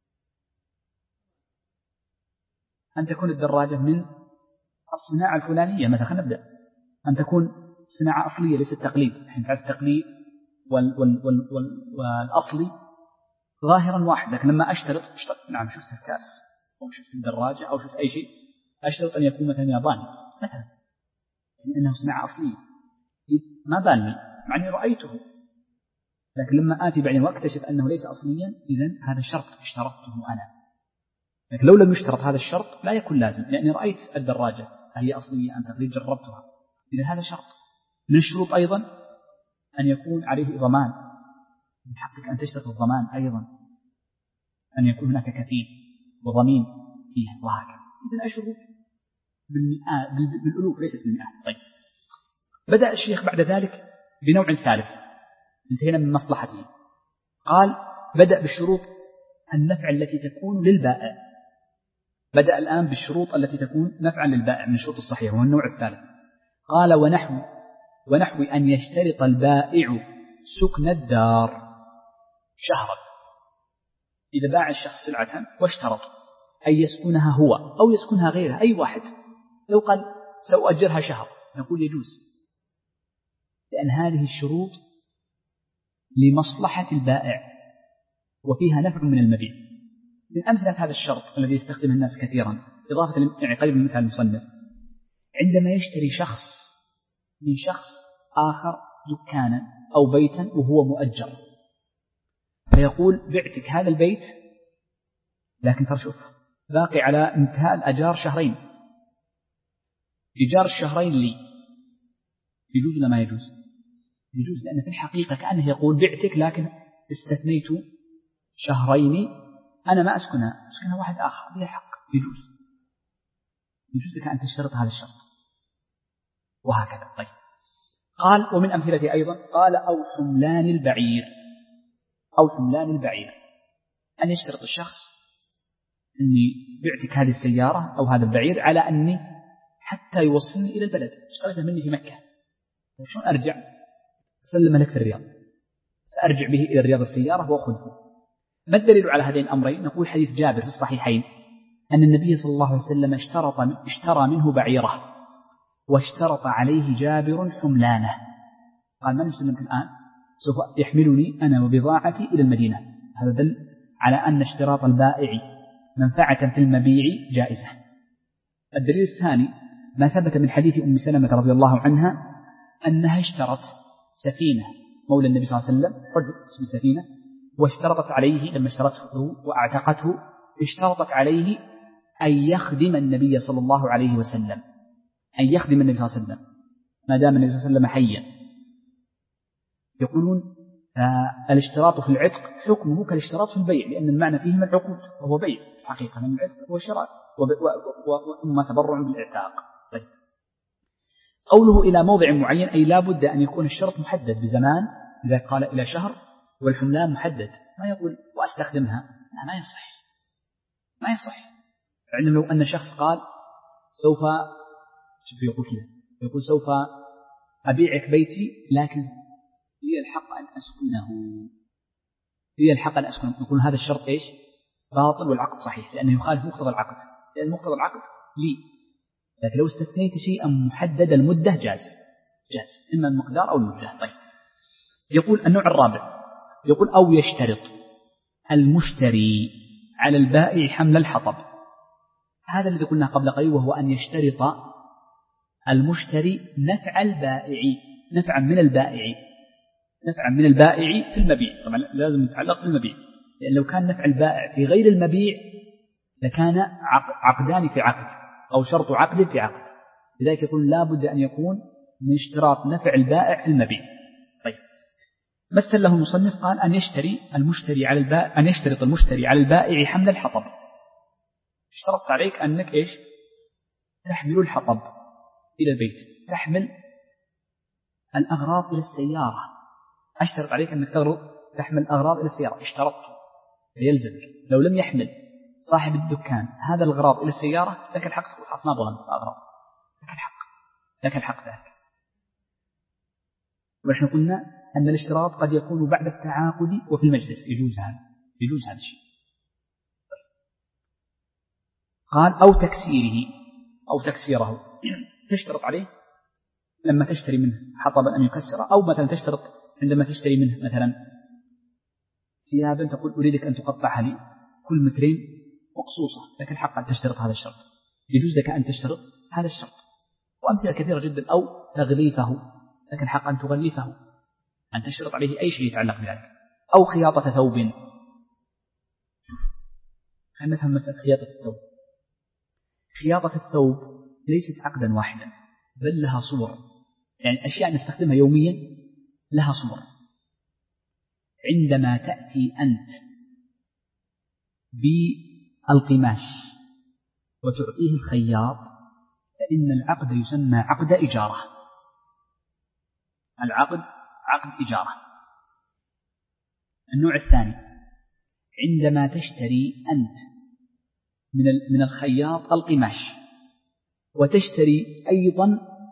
أن تكون الدراجة من الصناعة الفلانية مثلا، خلينا نبدأ، أن تكون صناعة أصلية ليست تقليد. الحين تعرف التقليد وال وال وال وال والأصلي ظاهرا واحد، لكن لما أشترط اشترط نعم شفت الكاس أو شفت الدراجة أو شفت أي شيء أشترط أن يكون مثلا ياباني مثلا، يعني أنه صناعة أصلية، ما بالني مع أني رأيته، لكن لما آتي بعدين واكتشف أنه ليس أصليا، إذن هذا شرط اشترطته أنا. لكن لو لم يشترط هذا الشرط لا يكون لازم، لأني رأيت الدراجة هي أصلية أم تقليد جربتها، إذن هذا شرط. من الشروط أيضا أن يكون عليه ضمان، من حقك أن تشترط الضمان أيضا، أن يكون هناك كفيل وضمين فيه وهكذا. إذن الشروط بالمئات بالألوف ليست بالمئات. طيب. بدأ الشيخ بعد ذلك بنوع ثالث، انتهينا من مصلحته. قال بدأ بالشروط النفع التي تكون للبائع، بدأ الآن بالشروط التي تكون نفعا للبائع من الشروط الصحيحة، وهو النوع الثالث. قال ونحو ونحو أن يشترط البائع سكن الدار شهرا، إذا باع الشخص سلعة واشترط أن يسكنها هو أو يسكنها غيره أي واحد، لو قال سأؤجرها شهر نقول يجوز، لأن هذه الشروط لمصلحة البائع وفيها نفع من المبيع. من أمثلة هذا الشرط الذي يستخدمه الناس كثيرا إضافة يعني قريب من مثال المصنف، عندما يشتري شخص من شخص آخر دكانا أو بيتا وهو مؤجر، فيقول بعتك هذا البيت لكن ترشف باقي على انتهاء الأجار شهرين، إيجار الشهرين لي، يجوز ولا ما يجوز؟ يجوز، لأن في الحقيقة كأنه يقول بعتك لكن استثنيت شهرين أنا ما أسكنها، أسكنها واحد آخر، لي حق. يجوز يجوز لك أن تشترط هذا الشرط وهكذا. طيب قال ومن أمثلته أيضا قال أو حملان البعير، أو حملان البعير، أن يشترط الشخص أني بعتك هذه السيارة أو هذا البعير على أني حتى يوصلني إلى البلد، اشتريته مني في مكة، شلون أرجع؟ سلم لك في الرياض، سأرجع به إلى الرياض السيارة وأخذه. ما الدليل على هذين الأمرين؟ نقول حديث جابر في الصحيحين أن النبي صلى الله عليه وسلم اشترط اشترى منه بعيره واشترط عليه جابر حملانه، قال من سلمت الآن سوف يحملني أنا وبضاعتي إلى المدينة. هذا دل على أن اشتراط البائع منفعة في المبيع جائزة. الدليل الثاني ما ثبت من حديث أم سلمة رضي الله عنها أنها اشترت سفينة مولى النبي صلى الله عليه وسلم، رجل اسم سفينة، واشترطت عليه لما اشترته وأعتقته اشترطت عليه أن يخدم النبي صلى الله عليه وسلم، أن يخدم النبي صلى الله عليه وسلم ما دام النبي صلى الله عليه وسلم حيا. يقولون الاشتراط في العتق حكمه كالاشتراط في البيع، لأن المعنى فيهما العقود وهو بيع حقيقة، من العتق هو شراء ثم تبرع بالإعتاق. طيب قوله إلى موضع معين أي لا بد أن يكون الشرط محدد بزمان، إذا قال إلى شهر والحملان محدد، ما يقول وأستخدمها، لا ما يصح ما يصح. عندما لو أن شخص قال سوف شوف يقول كذا، يقول سوف أبيعك بيتي لكن لي الحق أن أسكنه، لي الحق أن أسكنه، نقول هذا الشرط إيش؟ باطل والعقد صحيح، لأنه يخالف مقتضى العقد، لأن مقتضى العقد لي. لكن لو استثنيت شيئا محدد المدة جاز جاز إما المقدار أو المدة. طيب يقول النوع الرابع يقول أو يشترط المشتري على البائع حمل الحطب. هذا الذي قلنا قبل قليل، وهو أن يشترط المشتري نفع البائع، نفعا من البائع، نفعا من البائع في المبيع، طبعا لازم يتعلق بالمبيع، لأن لو كان نفع البائع في غير المبيع لكان عقدان في عقد أو شرط عقد في عقد، لذلك يقول لا بد أن يكون من اشتراط نفع البائع في المبيع. طيب مثل له المصنف قال أن يشتري المشتري على البائع، أن يشترط المشتري على البائع حمل الحطب، اشترطت عليك أنك إيش؟ تحمل الحطب إلى البيت، تحمل الأغراض إلى السيارة، أشترط عليك أنك تحمل الأغراض إلى السيارة، اشترطت فيلزمك. لو لم يحمل صاحب الدكان هذا الأغراض إلى السيارة لك الحق تقول خلاص ما أبغى الأغراض، لك الحق لك الحق ذلك. ونحن قلنا أن الاشتراط قد يكون بعد التعاقد وفي المجلس، يجوز هذا يجوز هذا الشيء. قال أو تكسيره أو تكسيره، تشترط عليه لما تشتري منه حطبا أن يكسره، أو مثلا تشترط عندما تشتري منه مثلا ثيابا تقول أريدك أن تقطعها لي كل مترين مقصوصة، لك الحق أن تشترط هذا الشرط، يجوز لك أن تشترط هذا الشرط. وأمثلة كثيرة جدا. أو تغليفه، لك الحق أن تغلفه، أن تشترط عليه أي شيء يتعلق بذلك. أو خياطة ثوب، خلينا نفهم مسألة خياطة الثوب. خياطة الثوب ليست عقدا واحدا، بل لها صور، يعني أشياء نستخدمها يوميا لها صور. عندما تأتي أنت بالقماش وتعطيه الخياط فإن العقد يسمى عقد إجارة، العقد عقد إجارة. النوع الثاني عندما تشتري أنت من من الخياط القماش وتشتري أيضا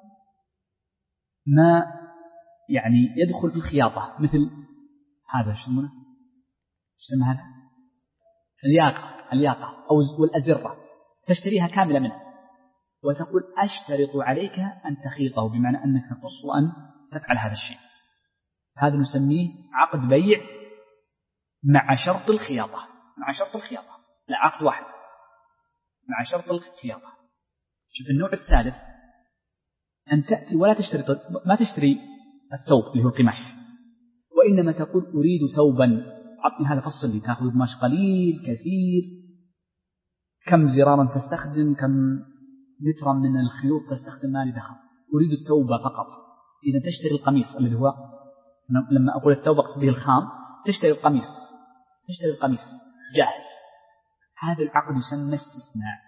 ما يعني يدخل في الخياطة، مثل هذا شو اسمه اسمه هذا الياقة الياقة أو والأزرة، تشتريها كاملة منه وتقول أشترط عليك أن تخيطه، بمعنى أنك تقص وأن تفعل هذا الشيء. هذا نسميه عقد بيع مع شرط الخياطة، مع شرط الخياطة، لا عقد واحد مع شرط الخياطة. شوف النوع الثالث أن تأتي ولا تشتري، ما تشتري الثوب اللي هو القماش، وإنما تقول أريد ثوبا، عطني هذا فصل لي، تأخذ قماش قليل كثير، كم زرارا تستخدم، كم مترا من الخيوط تستخدم، ما لي دخل، أريد الثوب فقط. إذا تشتري القميص الذي هو لما أقول الثوب أقصد به الخام، تشتري القميص تشتري القميص جاهز، هذا العقد يسمى استثناء.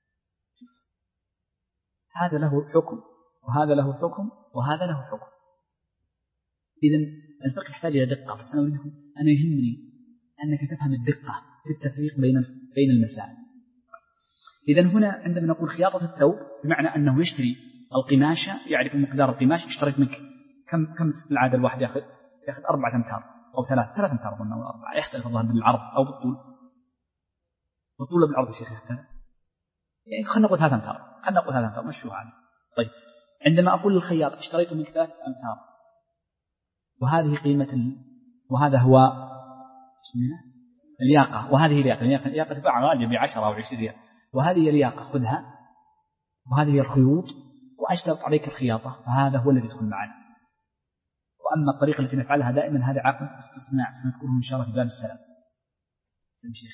هذا له حكم وهذا له حكم وهذا له حكم. إذن الفقه يحتاج إلى دقة، بس أنا أريدكم أنا يهمني أنك تفهم الدقة في التفريق بين بين المسائل. إذن هنا عندما نقول خياطة الثوب بمعنى أنه يشتري القماشة، يعرف مقدار القماش، اشتريت منك كم كم العادة الواحد يأخذ يأخذ أربعة أمتار أو ثلاث ثلاث أمتار قلنا أو أربعة، يختلف الظاهر بالعرض أو بالطول. بالطول بالعرض يا شيخ يختلف، يعني خلنا نقول ثلاث أمتار خلنا نقول ثلاث أمتار مشوا هذه. طيب عندما أقول للخياط اشتريت منك ثلاث أمتار وهذه قيمة ال... وهذا هو اسمها الياقة، وهذه الياقة الياقة تباع غالية بعشرة أو عشرين ريال، وهذه الياقة خذها، وهذه هي الخيوط، وأشترط عليك الخياطة، فهذا هو الذي يدخل معنا. وأما الطريقة التي نفعلها دائما هذا عقد استثناء سنذكره إن شاء الله في باب السلام. سم شيخ.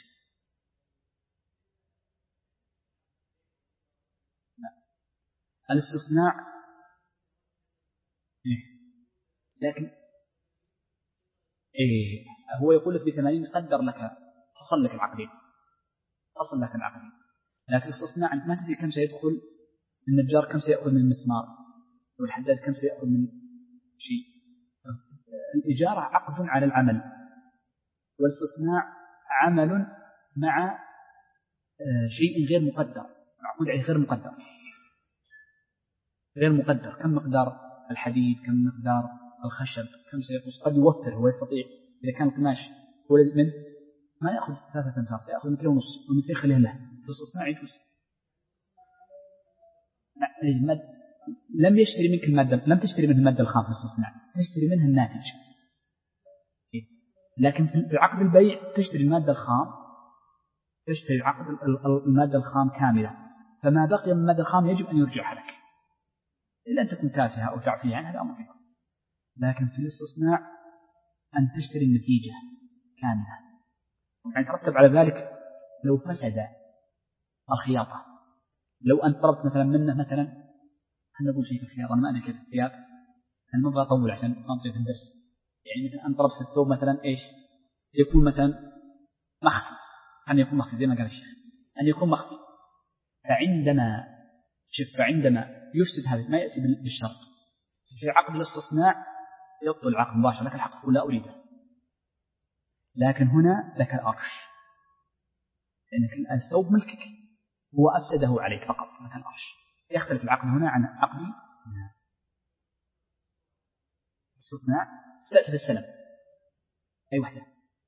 لا. الاستثناء إيه. لكن إيه هو يقول لك بثمانين قدر لك تصل لك العقدين تصل لك العقدين، لكن الاستثناء أنت ما تدري كم سيدخل النجار، كم سيأخذ من المسمار، والحداد كم سيأخذ من شيء. الإجارة عقد على العمل، والاستثناء عمل مع شيء غير مقدر، معقود عليه غير مقدر غير مقدر كم مقدار الحديد، كم مقدار الخشب، كم سيقص. قد يوفر هو يستطيع إذا كان القماش هو من ما يأخذ ثلاثة أمتار سيأخذ متر ونص ومتر خليه له، في الاستثناء يجوز. لم يشتري منك المادة، لم تشتري منه المادة الخام في الاستثناء، تشتري منه الناتج. لكن في عقد البيع تشتري المادة الخام، تشتري عقد المادة الخام كاملة، فما بقي من المادة الخام يجب أن يرجعها لك إلا أن تكون تافهة أو تعفيها عنها، هذا أمر يكون. لكن في الاستثناء أن تشتري النتيجة كاملة، يعني ترتب على ذلك لو فسد الخياطة، لو أن طلبت مثلا منه مثلا أن نقول شيء في الخياطة، أنا ما أدري كيف الثياب، أنا ما أبغى أطول عشان أنطي في الدرس، يعني مثلا أن طلبت في الثوب مثلا إيش يكون مثلا مخفي، أن يكون مخفي زي ما قال الشيخ أن يكون مخفي، فعندما شوف فعندما يفسد هذا ما يأتي بالشرط في عقد الاستثناء يبطل العقد مباشرة، لك الحق تقول لا أريده، لكن هنا لك الأرش، لأن يعني الثوب ملكك هو أفسده عليك فقط، لك الأرش. يختلف العقد هنا عن عقد الاستثناء. استأتي في السلم أي وحدة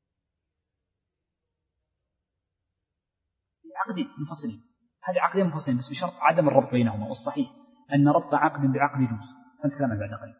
عقدين منفصلين، هذه عقدين منفصلين بس بشرط عدم الربط بينهما، والصحيح أن ربط عقد بعقد يجوز، سنتكلم بعد قليل.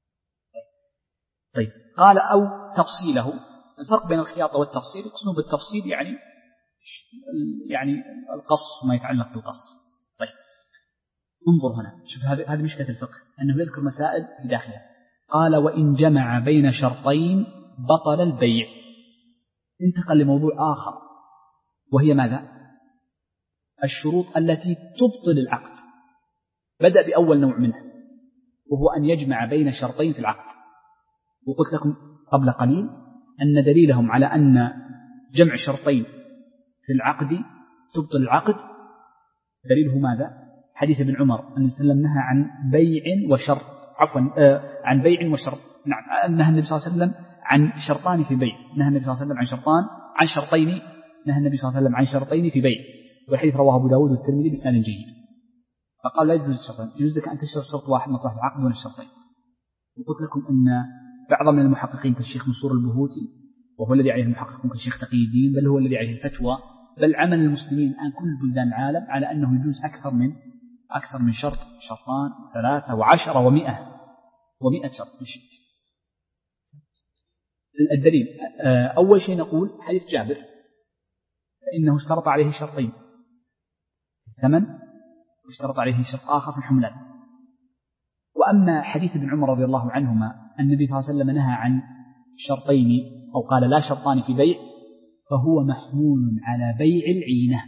طيب قال أو تفصيله. الفرق بين الخياطة والتفصيل، يقصدون بالتفصيل يعني يعني القص وما يتعلق بالقص. طيب انظر هنا، شوف هذه هذه مشكلة الفقه أنه يذكر مسائل في داخلها. قال وإن جمع بين شرطين بطل البيع. انتقل لموضوع آخر وهي ماذا؟ الشروط التي تبطل العقد. بدأ بأول نوع منها وهو أن يجمع بين شرطين في العقد، وقلت لكم قبل قليل أن دليلهم على أن جمع شرطين في العقد تبطل العقد دليله ماذا؟ حديث ابن عمر أن وسلم نهى عن بيع وشرط عفوا آه عن بيع وشرط نعم نهى النبي صلى الله عليه وسلم عن شرطان في بيع، نهى النبي صلى الله عليه وسلم عن شرطان عن شرطين نهى النبي صلى الله عليه وسلم عن شرطين في بيع، والحديث رواه أبو داود والترمذي بإسناد جيد. فقال لا يجوز الشرطين، يجوز لك أن تشترط شرط واحد مصلحة العقد دون الشرطين. وقلت لكم أن بعض من المحققين كالشيخ منصور البهوتي وهو الذي عليه المحققون كالشيخ تقي الدين، بل هو الذي عليه الفتوى، بل عمل المسلمين الآن كل بلدان العالم على أنه يجوز أكثر من أكثر من شرط، شرطان ثلاثة وعشرة ومئة ومئة شرط مشيت. الدليل أول شيء نقول حديث جابر فإنه اشترط عليه شرطين في الثمن واشترط عليه شرط آخر في الحملان. وأما حديث ابن عمر رضي الله عنهما النبي صلى الله عليه وسلم نهى عن شرطين أو قال لا شرطان في بيع، فهو محمول على بيع العينة.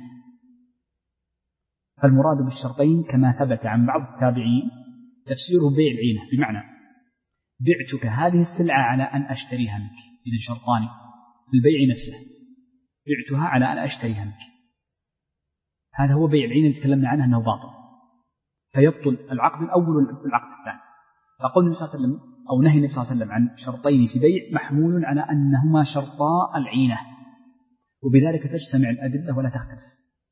فالمراد بالشرطين كما ثبت عن بعض التابعين تفسيره بيع العينة، بمعنى بعتك هذه السلعة على أن أشتريها منك، إذن شرطان في البيع نفسه، بعتها على أن أشتريها منك، هذا هو بيع العين اللي تكلمنا عنه أنه باطل، فيبطل العقد الأول والعقد الثاني. فقول النبي صلى الله عليه وسلم أو نهي النبي صلى الله عليه وسلم عن شرطين في بيع محمول على أنهما شرطا العينة، وبذلك تجتمع الأدلة ولا تختلف.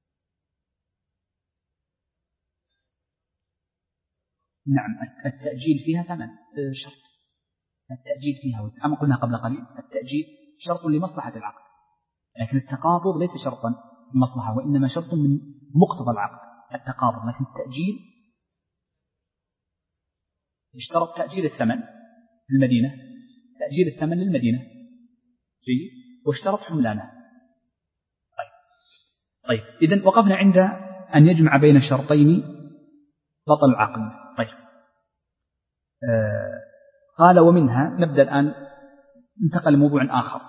نعم التأجيل فيها ثمن شرط، التأجيل فيها كما قلنا قبل قليل التأجيل شرط لمصلحة العقد، لكن التقابض ليس شرطا مصلحة وإنما شرط من مقتضى العقد التقابض. لكن التأجيل اشترط تأجيل الثمن في المدينة، تأجيل الثمن للمدينة جيد، واشترط حملانه. طيب, طيب. إذن وقفنا عند أن يجمع بين الشرطين بطل العقد. طيب آه قال ومنها، نبدأ الآن انتقل لموضوع آخر.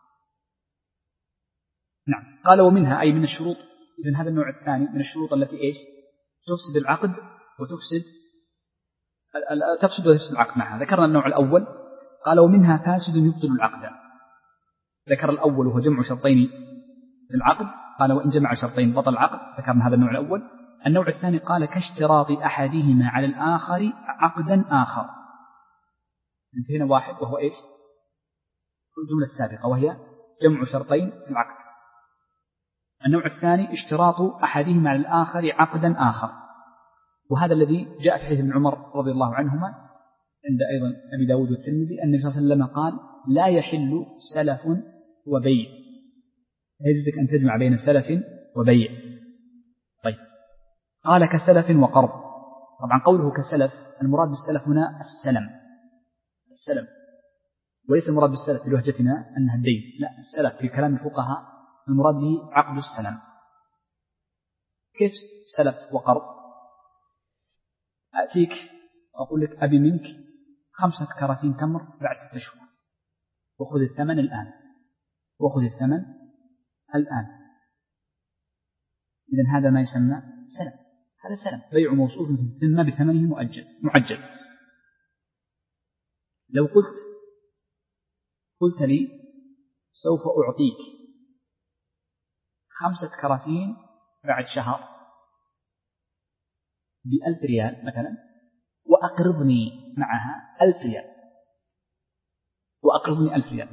نعم قال ومنها أي من الشروط، إذن هذا النوع الثاني من الشروط التي إيش تفسد العقد وتفسد تفسد وتفسد العقد معها. ذكرنا النوع الأول قال ومنها فاسد يبطل العقد، ذكر الأول وهو جمع شرطين في العقد، قال وإن جمع شرطين بطل العقد، ذكرنا هذا النوع الأول. النوع الثاني قال كاشتراط أحدهما على الآخر عقدا آخر. انتهينا واحد وهو إيش الجملة السابقة وهي جمع شرطين في العقد. النوع الثاني اشتراط أحدهما على الآخر عقدا آخر، وهذا الذي جاء في حديث ابن عمر رضي الله عنهما عند أيضا أبي داود والترمذي أن النبي صلى الله عليه وسلم قال لا يحل سلف وبيع، لا يجوز أن تجمع بين سلف وبيع. طيب قال كسلف وقرض. طبعا قوله كسلف المراد بالسلف هنا السلم، السلم وليس المراد بالسلف في لهجتنا أنها الدين، لا السلف في كلام الفقهاء المراد به عقد السلم. كيف سلف وقرض؟ أتيك أقول لك أبي منك خمسة كراتين تمر بعد ستة شهور، وخذ الثمن الآن، وخذ الثمن الآن. إذن هذا ما يسمى سلم، هذا سلم بيع موصوف ثم بثمنه مؤجل معجل. لو قلت قلت لي سوف أعطيك خمسة كراتين بعد شهر بألف ريال مثلا، وأقرضني معها ألف ريال، وأقرضني ألف ريال.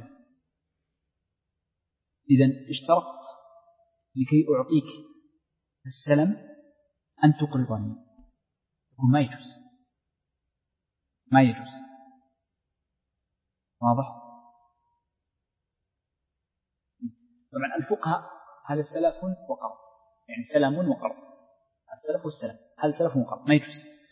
إذن اشترطت لكي أعطيك السلم أن تقرضني، وما يجوز ما يجوز واضح؟ طبعا الفقهاء هذا سلف وقرض، يعني سلم وقرض، السلف والسلم هذا سلف وقرض ما يجوز.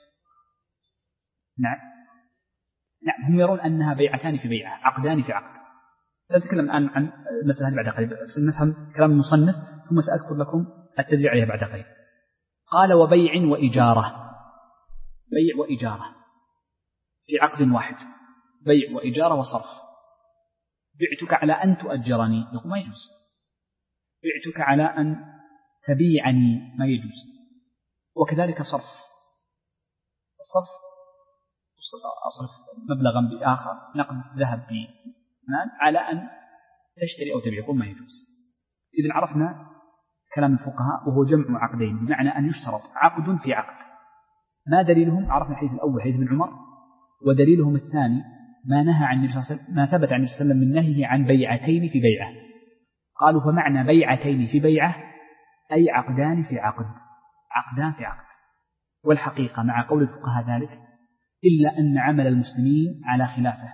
نعم نعم هم يرون أنها بيعتان في بيعة، عقدان في عقد. سأتكلم الآن عن المسألة هذه بعد قليل، سنفهم كلام المصنف ثم سأذكر لكم التدليل عليها بعد قليل. قال وبيع وإجارة، بيع وإجارة في عقد واحد، بيع وإجارة وصرف. بعتك على أن تؤجرني، يقول ما يجوز. بعتك على أن تبيعني، ما يجوز. وكذلك صرف، الصرف أصرف مبلغا بآخر، نقد ذهب بمال على أن تشتري أو تبيع، يقول ما يجوز. إذن عرفنا كلام الفقهاء وهو جمع عقدين، بمعنى أن يشترط عقد في عقد. ما دليلهم؟ عرفنا الحديث الأول حديث ابن عمر، ودليلهم الثاني ما نهى عن النبي صلى الله عليه وسلم، ما ثبت عن النبي صلى الله عليه وسلم من نهيه عن بيعتين في بيعة. قالوا فمعنى بيعتين في بيعة أي عقدان في عقد، عقدان في عقد. والحقيقة مع قول الفقهاء ذلك إلا أن عمل المسلمين على خلافه،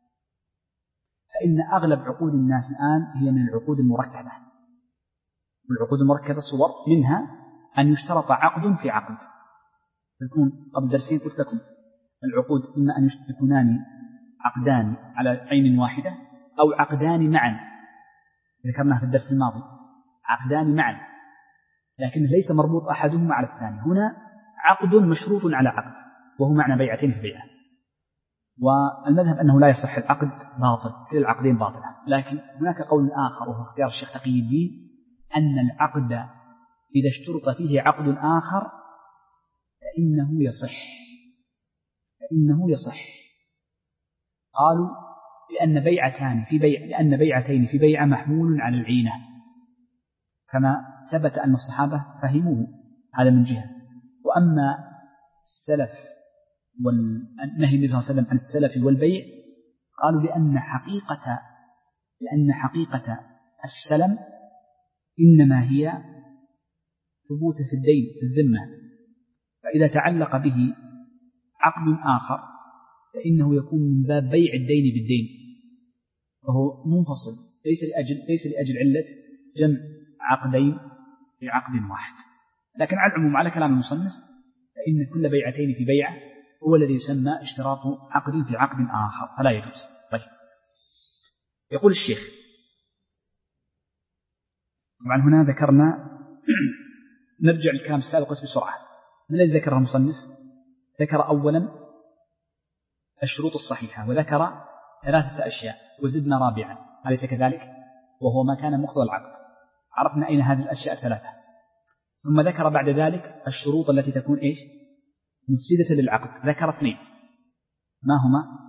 فإن أغلب عقود الناس الآن هي من العقود المركبة، والعقود المركبة صور منها أن يشترط عقد في عقد. تكون قبل درسين قلت لكم العقود إما أن يكونان عقدان على عين واحدة أو عقدان معا، ذكرناها في الدرس الماضي، عقدان معا لكن ليس مربوط أحدهما على الثاني. هنا عقد مشروط على عقد وهو معنى بيعتين في بيعة. والمذهب أنه لا يصح العقد باطل، كل العقدين باطلة. لكن هناك قول آخر وهو اختيار الشيخ تقي الدين أن العقد إذا اشترط فيه عقد آخر فإنه يصح، فإنه يصح قالوا لأن بيعتان في بيع لأن بيعتين في بيعة محمول على العينة، كما ثبت أن الصحابة فهموه هذا من جهة. وأما السلف والنهي النبي صلى الله عليه وسلم عن السلف والبيع قالوا لأن حقيقة لأن حقيقة السلم إنما هي ثبوت في الدين في الذمة، فإذا تعلق به عقد آخر فإنه يكون من باب بيع الدين بالدين، وهو منفصل ليس لأجل ليس لأجل علة جمع عقدين في عقد واحد. لكن على العموم على كلام المصنف فإن كل بيعتين في بيعة هو الذي يسمى اشتراط عقد في عقد آخر فلا يجوز. طيب، يقول الشيخ طبعا هنا ذكرنا نرجع للكلام السابق بسرعة. من الذي ذكره المصنف؟ ذكر أولا الشروط الصحيحة وذكر ثلاثة أشياء وزدنا رابعا، أليس كذلك؟ وهو ما كان مقتضى العقد. عرفنا أين هذه الأشياء الثلاثة. ثم ذكر بعد ذلك الشروط التي تكون إيش؟ مفسدة للعقد. ذكر اثنين، ما هما؟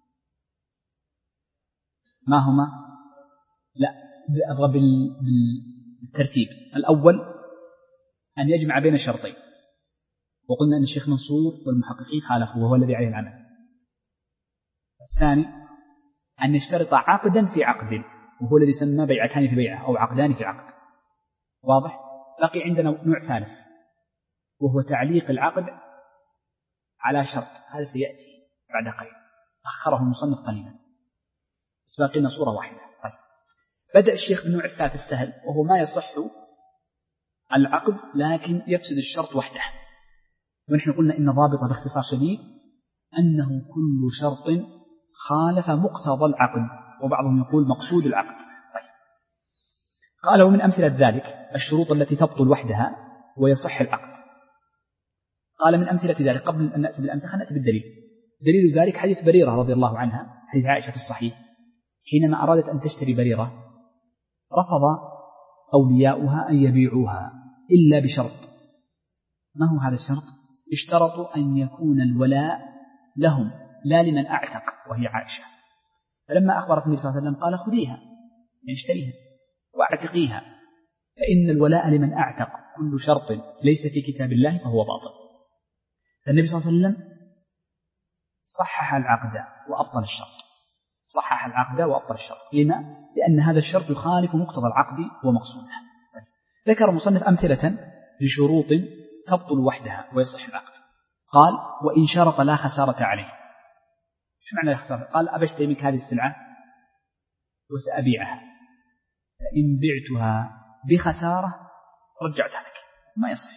ما هما؟ لا، أبغى بالترتيب. الأول أن يجمع بين شرطين، وقلنا أن الشيخ منصور والمحققين خالفوا وهو الذي عليه العمل. الثاني أن يشترط عقدا في عقد، وهو الذي سمى بيعتان في بيعة أو عقدان في عقد. واضح؟ بقي عندنا نوع ثالث وهو تعليق العقد على شرط، هذا سيأتي بعد قليل، أخره المصنف قليلا، بس باقي لنا صورة واحدة. طيب، بدأ الشيخ بالنوع الثالث السهل، وهو ما يصح العقد لكن يفسد الشرط وحده. ونحن قلنا إن ضابطه باختصار شديد أنه كل شرط خالف مقتضى العقد، وبعضهم يقول مقصود العقد. طيب، قال ومن أمثلة ذلك الشروط التي تبطل وحدها ويصح العقد. قال من أمثلة ذلك، قبل أن نأتي بالأمثلة نأتي بالدليل. دليل ذلك حديث بريرة رضي الله عنها، حديث عائشة في الصحيح، حينما أرادت أن تشتري بريرة رفض أولياؤها أن يبيعوها إلا بشرط. ما هو هذا الشرط؟ اشترطوا أن يكون الولاء لهم لا لمن أعتق وهي عائشة. فلما أخبرت النبي صلى الله عليه وسلم قال خذيها، يعني اشتريها واعتقيها، فإن الولاء لمن أعتق كل شرط ليس في كتاب الله فهو باطل. فالنبي صلى الله عليه وسلم صحح العقد وأبطل الشرط، صحح العقد وأبطل الشرط. لما؟ لأن هذا الشرط يخالف مقتضى العقد ومقصوده. ذكر المصنف أمثلة لشروط تبطل وحدها ويصح العقد. قال وإن شرط لا خسارة عليه. شو معنى لا خسارة؟ قال أبشتري منك هذه السلعة وسأبيعها، فإن بعتها بخسارة رجعتها لك، ما يصح،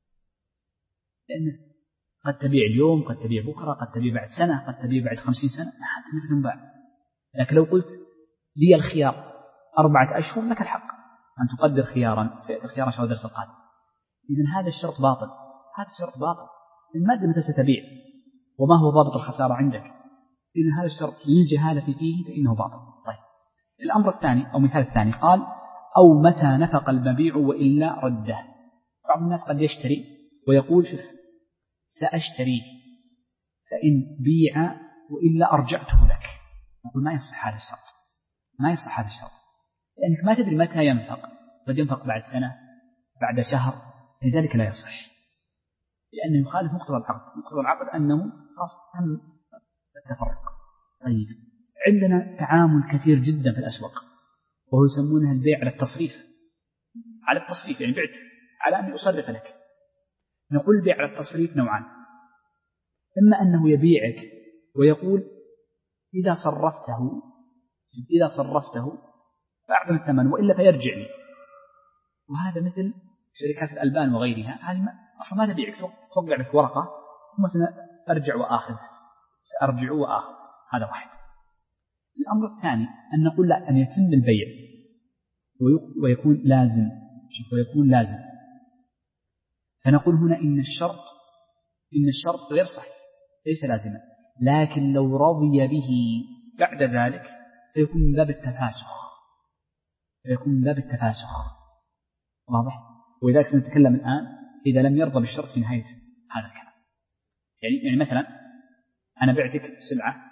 لأن قد تبيع اليوم، قد تبيع بكرة، قد تبيع بعد سنة، قد تبيع بعد خمسين سنة، حتى مثل تنباع. لكن لو قلت لي الخيار أربعة أشهر لك الحق أن تقدر خيارا، سيأتي الخيار شهر درس القادم. إذن هذا الشرط باطل، هذا الشرط باطل. المادة متى ستبيع وما هو ضابط الخسارة عندك؟ إذن هذا الشرط للجهالة فيه فإنه باطل. طيب، الأمر الثاني أو مثال الثاني قال أو متى نفق المبيع وإلا رده. بعض الناس قد يشتري ويقول شوف سأشتريه فإن بيع وإلا أرجعته لك. نقول ما يصح هذا الشرط، ما يصح هذا الشرط، لأنك ما تدري متى ينفق، قد ينفق بعد سنة بعد شهر، لذلك لا يصح، لأنه يخالف مقتضى العقد. مقتضى العقد أنه خلاص تم التفرق. طيب، عندنا تعامل كثير جدا في الأسواق وهو يسمونه البيع على التصريف. على التصريف يعني بعت على أن يصرف لك. نقول البيع على التصريف نوعان، إما أنه يبيعك ويقول إذا صرفته إذا صرفته فأعطنا الثمن وإلا فيرجع لي، وهذا مثل شركات الألبان وغيرها، هذه أصلا ما تبيعك، توقع لك ورقة مثلا أرجع وآخذ، سأرجع وآخذ، هذا واحد. الأمر الثاني أن نقول لا، أن يتم البيع ويكون لازم، شوف ويكون لازم، فنقول هنا إن الشرط إن الشرط غير صحيح ليس لازما، لكن لو رضي به بعد ذلك فيكون من باب التفاسخ، فيكون من باب التفاسخ. واضح؟ ولذلك سنتكلم الآن إذا لم يرضى بالشرط في نهاية هذا الكلام. يعني يعني مثلا أنا بعتك سلعة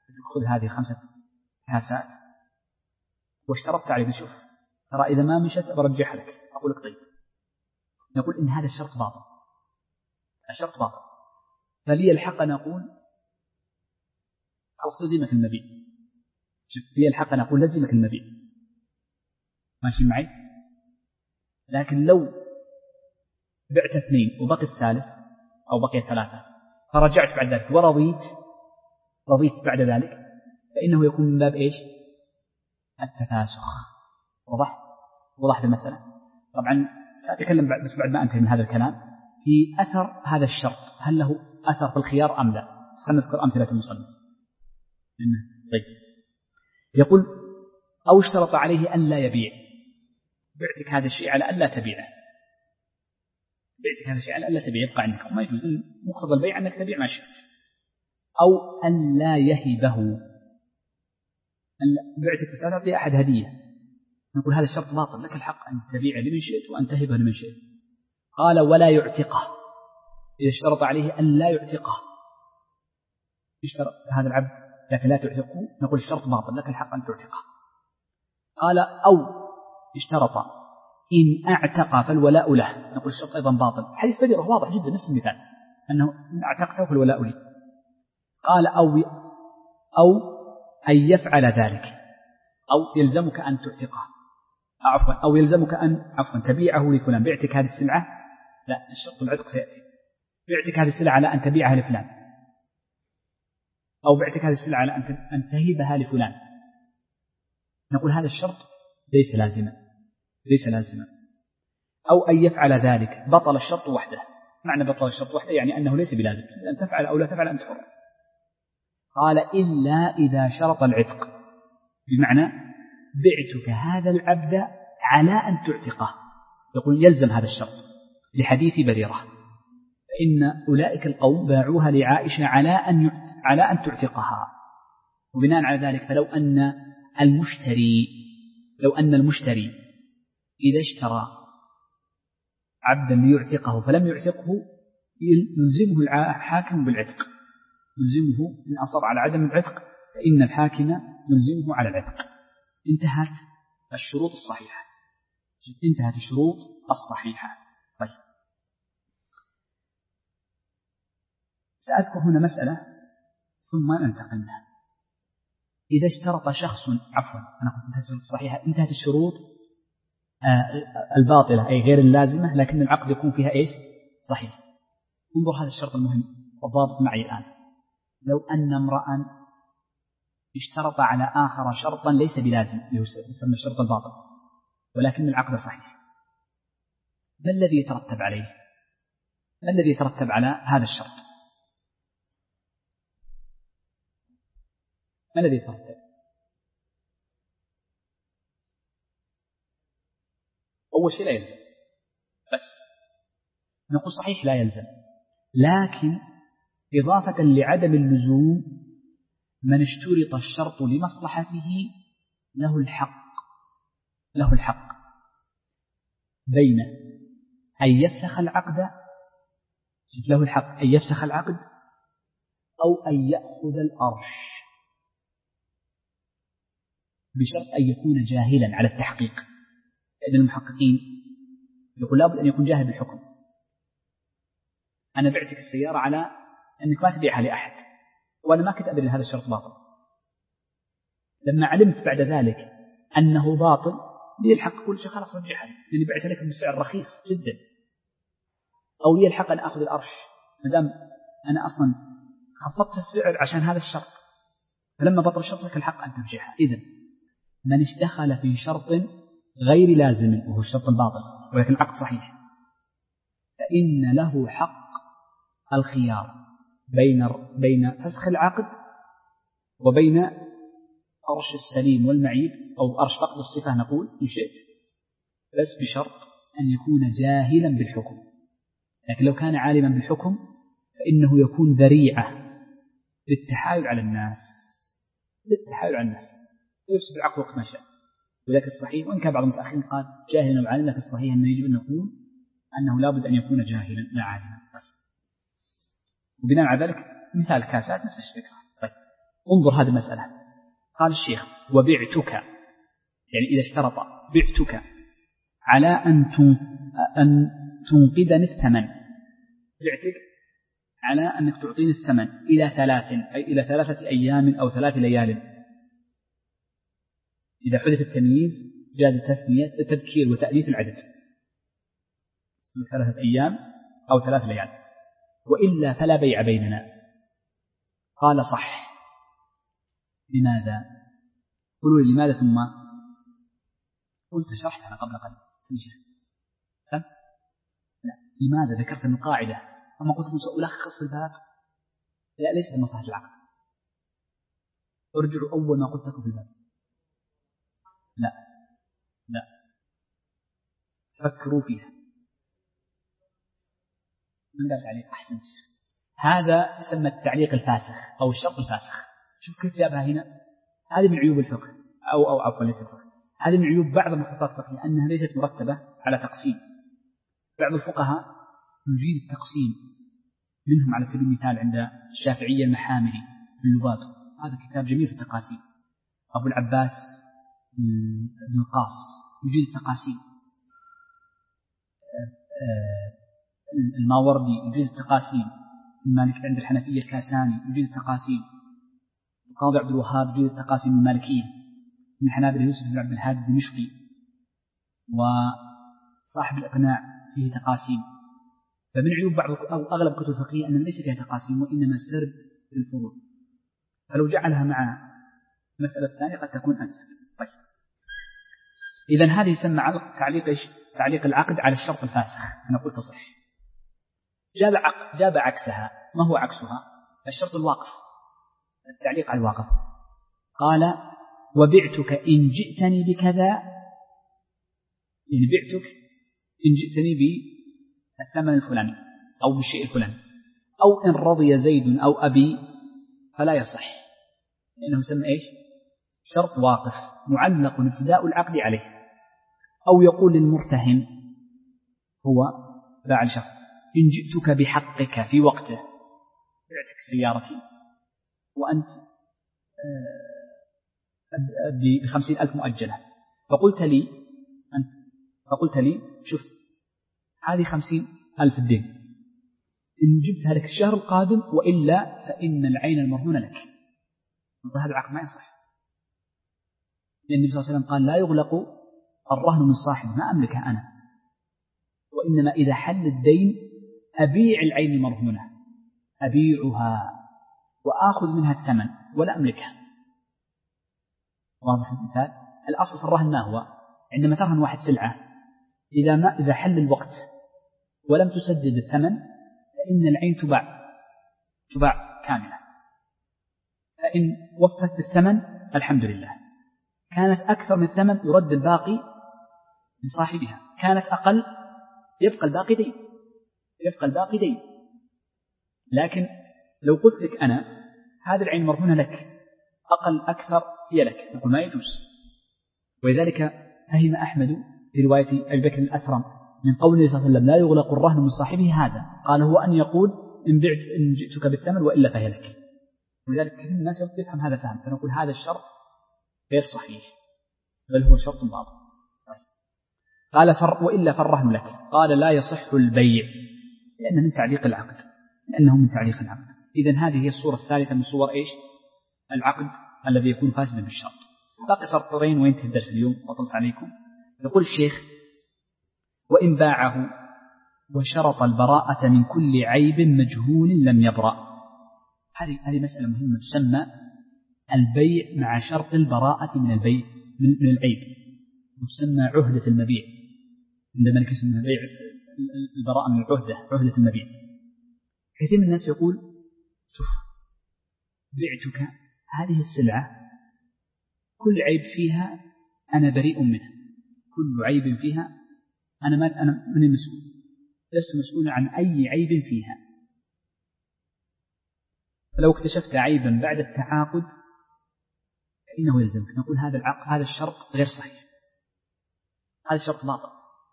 خذ هذه خمسة كاسات واشترطت عليه بشوف ترى إذا ما مشت برجعها لك، أقول لك طيب، نقول إن هذا الشرط باطل، الشرط باطل، فلي الحق نقول خلاص لزمك المبيع. شوف لي الحق نقول لزمك المبيع، ماشي معي؟ لكن لو بعت اثنين وبقي الثالث أو بقي ثلاثة فرجعت بعد ذلك ورضيت رضيت بعد ذلك فإنه يكون من باب إيش؟ التفاسخ. وضح؟ وضحت المسألة؟ طبعا سأتكلم بعد بس بعد ما أنتهي من هذا الكلام في أثر هذا الشرط، هل له أثر في الخيار أم لا؟ بس خلينا نذكر أمثلة المصنف. طيب يقول أو اشترط عليه أن لا يبيع، بعتك هذا الشيء على أن لا تبيعه، بعتك هذا الشيء على أن لا تبيع يبقى عندك وما يجوز مقتضى البيع أنك تبيع ما شئت. أو أن لا يهبه، بعتك بس لا تعطي أحد هدية، نقول هذا الشرط باطل، لك الحق أن تبيع لمن شئت وأن تهبه لمن شئت. قال ولا يعتقه، إذا اشترط عليه أن لا يعتقه، اشترط هذا العبد لكن لا تعتقه، نقول الشرط باطل، لك الحق أن تعتقه. قال أو اشترط إن أعتق فالولاء له، نقول الشرط أيضا باطل، حديث بديع واضح جدا نفس المثال أنه إن أعتقته فالولاء لي. قال أو أو أن يفعل ذلك، أو يلزمك أن تعتقه، عفوا أو يلزمك أن عفوا تبيعه لفلان، بعتك هذه السلعة، لا الشرط العتق سيأتي، بعتك هذه السلعة على أن تبيعها لفلان، أو بعتك هذه السلعة على أن تهيبها لفلان، نقول هذا الشرط ليس لازما، ليس لازما. أو أن يفعل ذلك بطل الشرط وحده، معنى بطل الشرط وحده يعني أنه ليس بلازم، أن تفعل أو لا تفعل أنت حر. قال إلا إذا شرط العتق، بمعنى بعتك هذا العبد على أن تعتقه، يقول يلزم هذا الشرط لحديث بريرة، فإن أولئك القوم باعوها لعائشة على أن على أن تعتقها، وبناء على ذلك فلو أن المشتري لو أن المشتري إذا اشترى عبدا ليعتقه فلم يعتقه يلزمه الحاكم بالعتق، يلزمه إن أصر على عدم العتق فإن الحاكم يلزمه على العتق. انتهت الشروط الصحيحة، انتهت الشروط الصحيحة. طيب سأذكر هنا مسألة ثم ننتقل لها. إذا اشترط شخص عفوا أنا قلت انتهت الشروط الصحيحة، انتهت الشروط الباطلة أي غير اللازمة لكن العقد يكون فيها إيش؟ صحيح. انظر هذا الشرط المهم والضابط معي الآن. لو أن امرأ اشترط على آخر شرطا ليس بلازم يسمى الشرط الباطل ولكن العقد صحيح، ما الذي يترتب عليه؟ ما الذي يترتب على هذا الشرط؟ ما الذي يترتب؟ أول شيء لا يلزم، بس نقول صحيح لا يلزم، لكن إضافة لعدم اللزوم من اشترط الشرط لمصلحته له الحق له الحق بين أن يفسخ العقد له الحق أن يفسخ العقد أو أن يأخذ الأرش بشرط أن يكون جاهلا على التحقيق، لأن المحققين يقول لابد أن يكون جاهل بالحكم. أنا بعتك السيارة على أنك ما تبيعها لأحد وأنا ما كنت أدري أن هذا الشرط باطل، لما علمت بعد ذلك أنه باطل لي الحق كل شيء خلاص رجعها لأني بعت لك بسعر رخيص جدا، أو لي الحق أن أخذ الأرش مدام أنا أصلا خفضت السعر عشان هذا الشرط، فلما بطل الشرط لك الحق أن ترجعها. إذن من اشتغل في شرط غير لازم وهو الشرط الباطل ولكن العقد صحيح فإن له حق الخيار بين بين فسخ العقد وبين أرش السليم والمعيب أو أرش فقد الصفة نقول إن شئت، بس بشرط أن يكون جاهلا بالحكم. لكن لو كان عالما بالحكم فإنه يكون ذريعة للتحايل على الناس للتحايل على الناس يفسد العقد وقت ما شاء. ولكن الصحيح وإن كان بعض المتأخرين قال جاهلا وعالما، لكن الصحيح أنه يجب أن نقول أنه لا بد أن يكون جاهلا لا عالما. وبناء على ذلك مثال كاسات نفس الفكرة. طيب انظر هذه المسألة. قال الشيخ وبعتك، يعني إذا اشترط بعتك على أن أن تنقذني الثمن، بعتك على أنك تعطيني الثمن إلى ثلاث، أي إلى ثلاثة أيام أو ثلاث ليال. إذا حدث التمييز جاز تثنية تذكير وتأنيث العدد، ثلاثة أيام أو ثلاث ليال، وإلا فلا بيع بيننا. قال صح. لماذا؟ قلوا لي لماذا، ثم قلت شرحتها قبل قليل. سم شيخ سم لا لماذا ذكرت من القاعدة، أما قلت سألخص الباب، لا ليس لمصلحة العقد. ارجعوا أول ما قلت لكم في الباب. لا لا فكروا فيها. من قال تعليق؟ أحسن شيخ. هذا يسمى التعليق الفاسخ أو الشرط الفاسخ. شوف كيف جابها هنا. هذه من عيوب الفقه، أو أو عفوا ليست الفقه، هذه من عيوب بعض المختصات الفقهية أنها ليست مرتبة على تقسيم. بعض الفقهاء يجيد التقسيم، منهم على سبيل المثال عند الشافعية المحامري في اللباب، هذا كتاب جميل في التقاسيم. أبو العباس بن القاص يجيد التقاسيم. الماوردي يجيد التقاسيم. المالك عند الحنفية الكاساني يجيد التقاسيم. القاضي عبد الوهاب يجيد التقاسيم المالكية. من الحنابلة يوسف بن عبد الهادي الدمشقي، وصاحب الإقناع فيه تقاسيم. فمن عيوب بعض أو أغلب كتب الفقهية أن ليس فيها تقاسيم وإنما سرد للفروع، فلو جعلها مع المسألة الثانية قد تكون أنسب. طيب إذن هذه يسمى تعليق تعليق العقد على الشرط الفاسخ. أنا قلت تصح. جاب عقد جاب عكسها. ما هو عكسها؟ الشرط الواقف، التعليق على الواقف. قال وبعتك إن جئتني بكذا، يعني بعتك إن جئتني بالثمن الفلاني أو بالشيء الفلاني، أو إن رضي زيد أو أبي فلا يصح، لأنه يسمى إيش؟ شرط واقف معلق ابتداء العقد عليه. أو يقول للمرتهن هو باع شخص إن جئتك بحقك في وقته، بعتك سيارتي وأنت بخمسين ألف مؤجلة، فقلت لي أنت فقلت لي شوف هذه خمسين ألف الدين، إن جبتها لك الشهر القادم وإلا فإن العين المرهونة لك. هذا العقد ما يصح، لأن النبي صلى الله عليه وسلم قال لا يغلق الرهن من صاحب، ما أملكها أنا، وإنما إذا حل الدين أبيع العين المرهونة، أبيعها وآخذ منها الثمن ولا أملكها. واضح المثال؟ الأصل في الرهن ما هو؟ عندما ترهن واحد سلعة، إذا ما إذا حل الوقت ولم تسدد الثمن فإن العين تباع تباع كاملة. فإن وفت بالثمن الحمد لله، كانت أكثر من الثمن يرد الباقي لصاحبها، كانت أقل يبقى الباقي دين، يبقى الباقي دين. لكن لو قلت لك أنا هذه العين مرهونة لك، أقل أكثر هي لك، نقول ما يجوز. ولذلك فهم أحمد في رواية أبي بكر الأثرم من قوله صلى الله عليه وسلم لا يغلق الرهن من صاحبه، هذا قال هو أن يقول إن بعت إن جئتك بالثمن وإلا فهي لك. ولذلك كثير من الناس يفهم هذا فهم، فنقول هذا الشرط غير صحيح، بل هو شرط باطل. قال فر وإلا فالرهن لك. قال لا يصح البيع لأنه من تعليق العقد، لأنه من تعليق العقد. إذن هذه هي الصورة الثالثة من صور إيش؟ العقد الذي يكون فاسدا بالشرط. باقي سطرين وينتهي الدرس اليوم، وطلت عليكم. يقول الشيخ وإن باعه وشرط البراءة من كل عيب مجهول لم يبرأ. هذه هذه مسألة مهمة، تسمى البيع مع شرط البراءة من البيع من العيب، وتسمى عهدة المبيع. عندما نكسر بيع البراءة من العهدة، عهدة المبيع. كثير من الناس يقول شوف بعتك هذه السلعة كل عيب فيها أنا بريء منه، كل عيب فيها أنا ما أنا من المسؤول، لست مسؤولا عن أي عيب فيها. فلو اكتشفت عيبا بعد التعاقد فإنه يلزمك. نقول هذا العقد هذا الشرط غير صحيح، هذا الشرط باطل.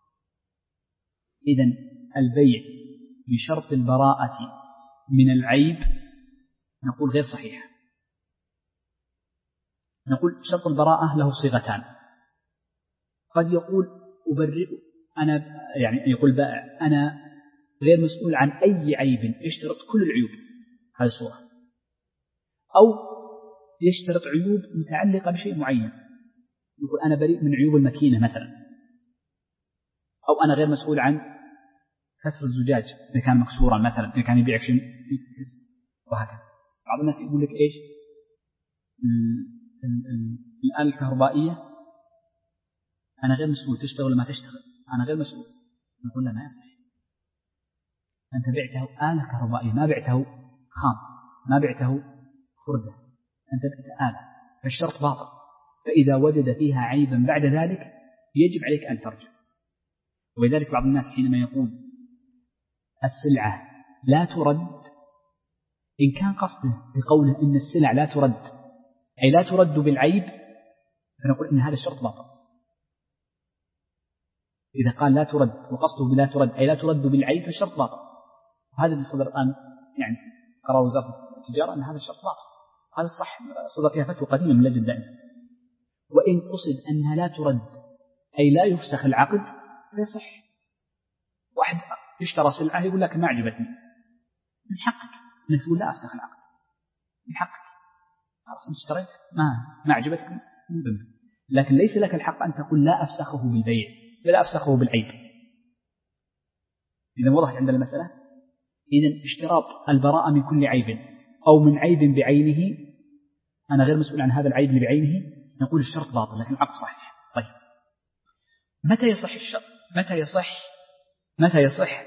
إذن البيع بشرط البراءة من العيب نقول غير صحيح. نقول شرط البراءة له صيغتان. قد يقول أبرئ أنا، يعني يقول بائع أنا غير مسؤول عن أي عيب، يشترط كل العيوب، هذه صورة. أو يشترط عيوب متعلقة بشيء معين، يقول أنا بريء من عيوب الماكينة مثلا، أو أنا غير مسؤول عن كسر الزجاج إذا كان مكسورا مثلا، إذا كان يبيعك شيء وهكذا. بعض الناس يقول لك إيش الآلة الكهربائية أنا غير مسؤول، تشتغل ولا ما تشتغل أنا غير مسؤول. نقول له ما يصح، أنت بعته آلة كهربائية، ما بعته خام، ما بعته خردة، أنت بعت آلة، فالشرط باطل. فإذا وجد فيها عيبا بعد ذلك يجب عليك أن ترجع. ولذلك بعض الناس حينما يقول السلعة لا ترد، إن كان قصده بقوله إن السلع لا ترد أي لا ترد بالعيب، فنقول إن هذا الشرط باطل. إذا قال لا ترد وقصده بلا ترد أي لا ترد بالعيب فالشرط باطل. وهذا اللي صدر الآن يعني قرار وزارة التجارة أن هذا الشرط باطل. هذا الصح، صدر فيها فتوى قديمة من لجنة دائمة. وإن قصد أنها لا ترد أي لا يفسخ العقد فيصح. واحد اشترى سلعة يقول لك ما عجبتني، من حقك أن تقول لا أفسخ العقد، من حقك، خلاص أنت اشتريت ما ما عجبتك من ذنب. لكن ليس لك الحق أن تقول لا أفسخه بالبيع لا أفسخه بالعيب. إذا وضحت عندنا المسألة. إذا اشتراط البراءة من كل عيب أو من عيب بعينه، أنا غير مسؤول عن هذا العيب اللي بعينه، نقول الشرط باطل لكن العقد صحيح. طيب متى يصح الشرط؟ متى يصح متى يصح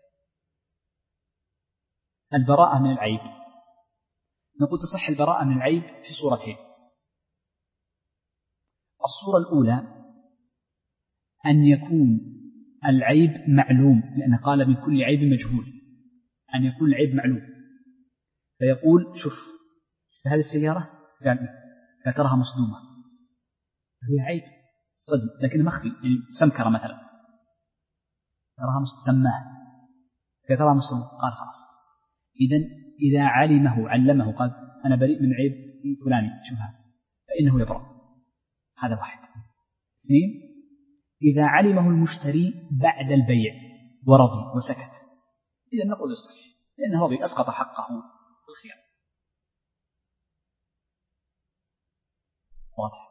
البراءة من العيب؟ نقول تصح البراءة من العيب في صورتين. الصورة الأولى أن يكون العيب معلوم، لأنه قال من كل عيب مجهول، أن يكون العيب معلوم، فيقول شوف هذه السيارة قال لا تراها مصدومة، هي عيب صدم لكن مخفي، يعني سمكرة مثلا تراها سماها تراها مصدومة، قال خلاص. إذن إذا علمه علمه قال أنا بريء من عيب فلاني شوفها، فإنه يبرأ. هذا واحد. اثنين، إذا علمه المشتري بعد البيع ورضي وسكت، إذا نقول الصحيح لأنه رضي أسقط حقه بالخيار. واضح؟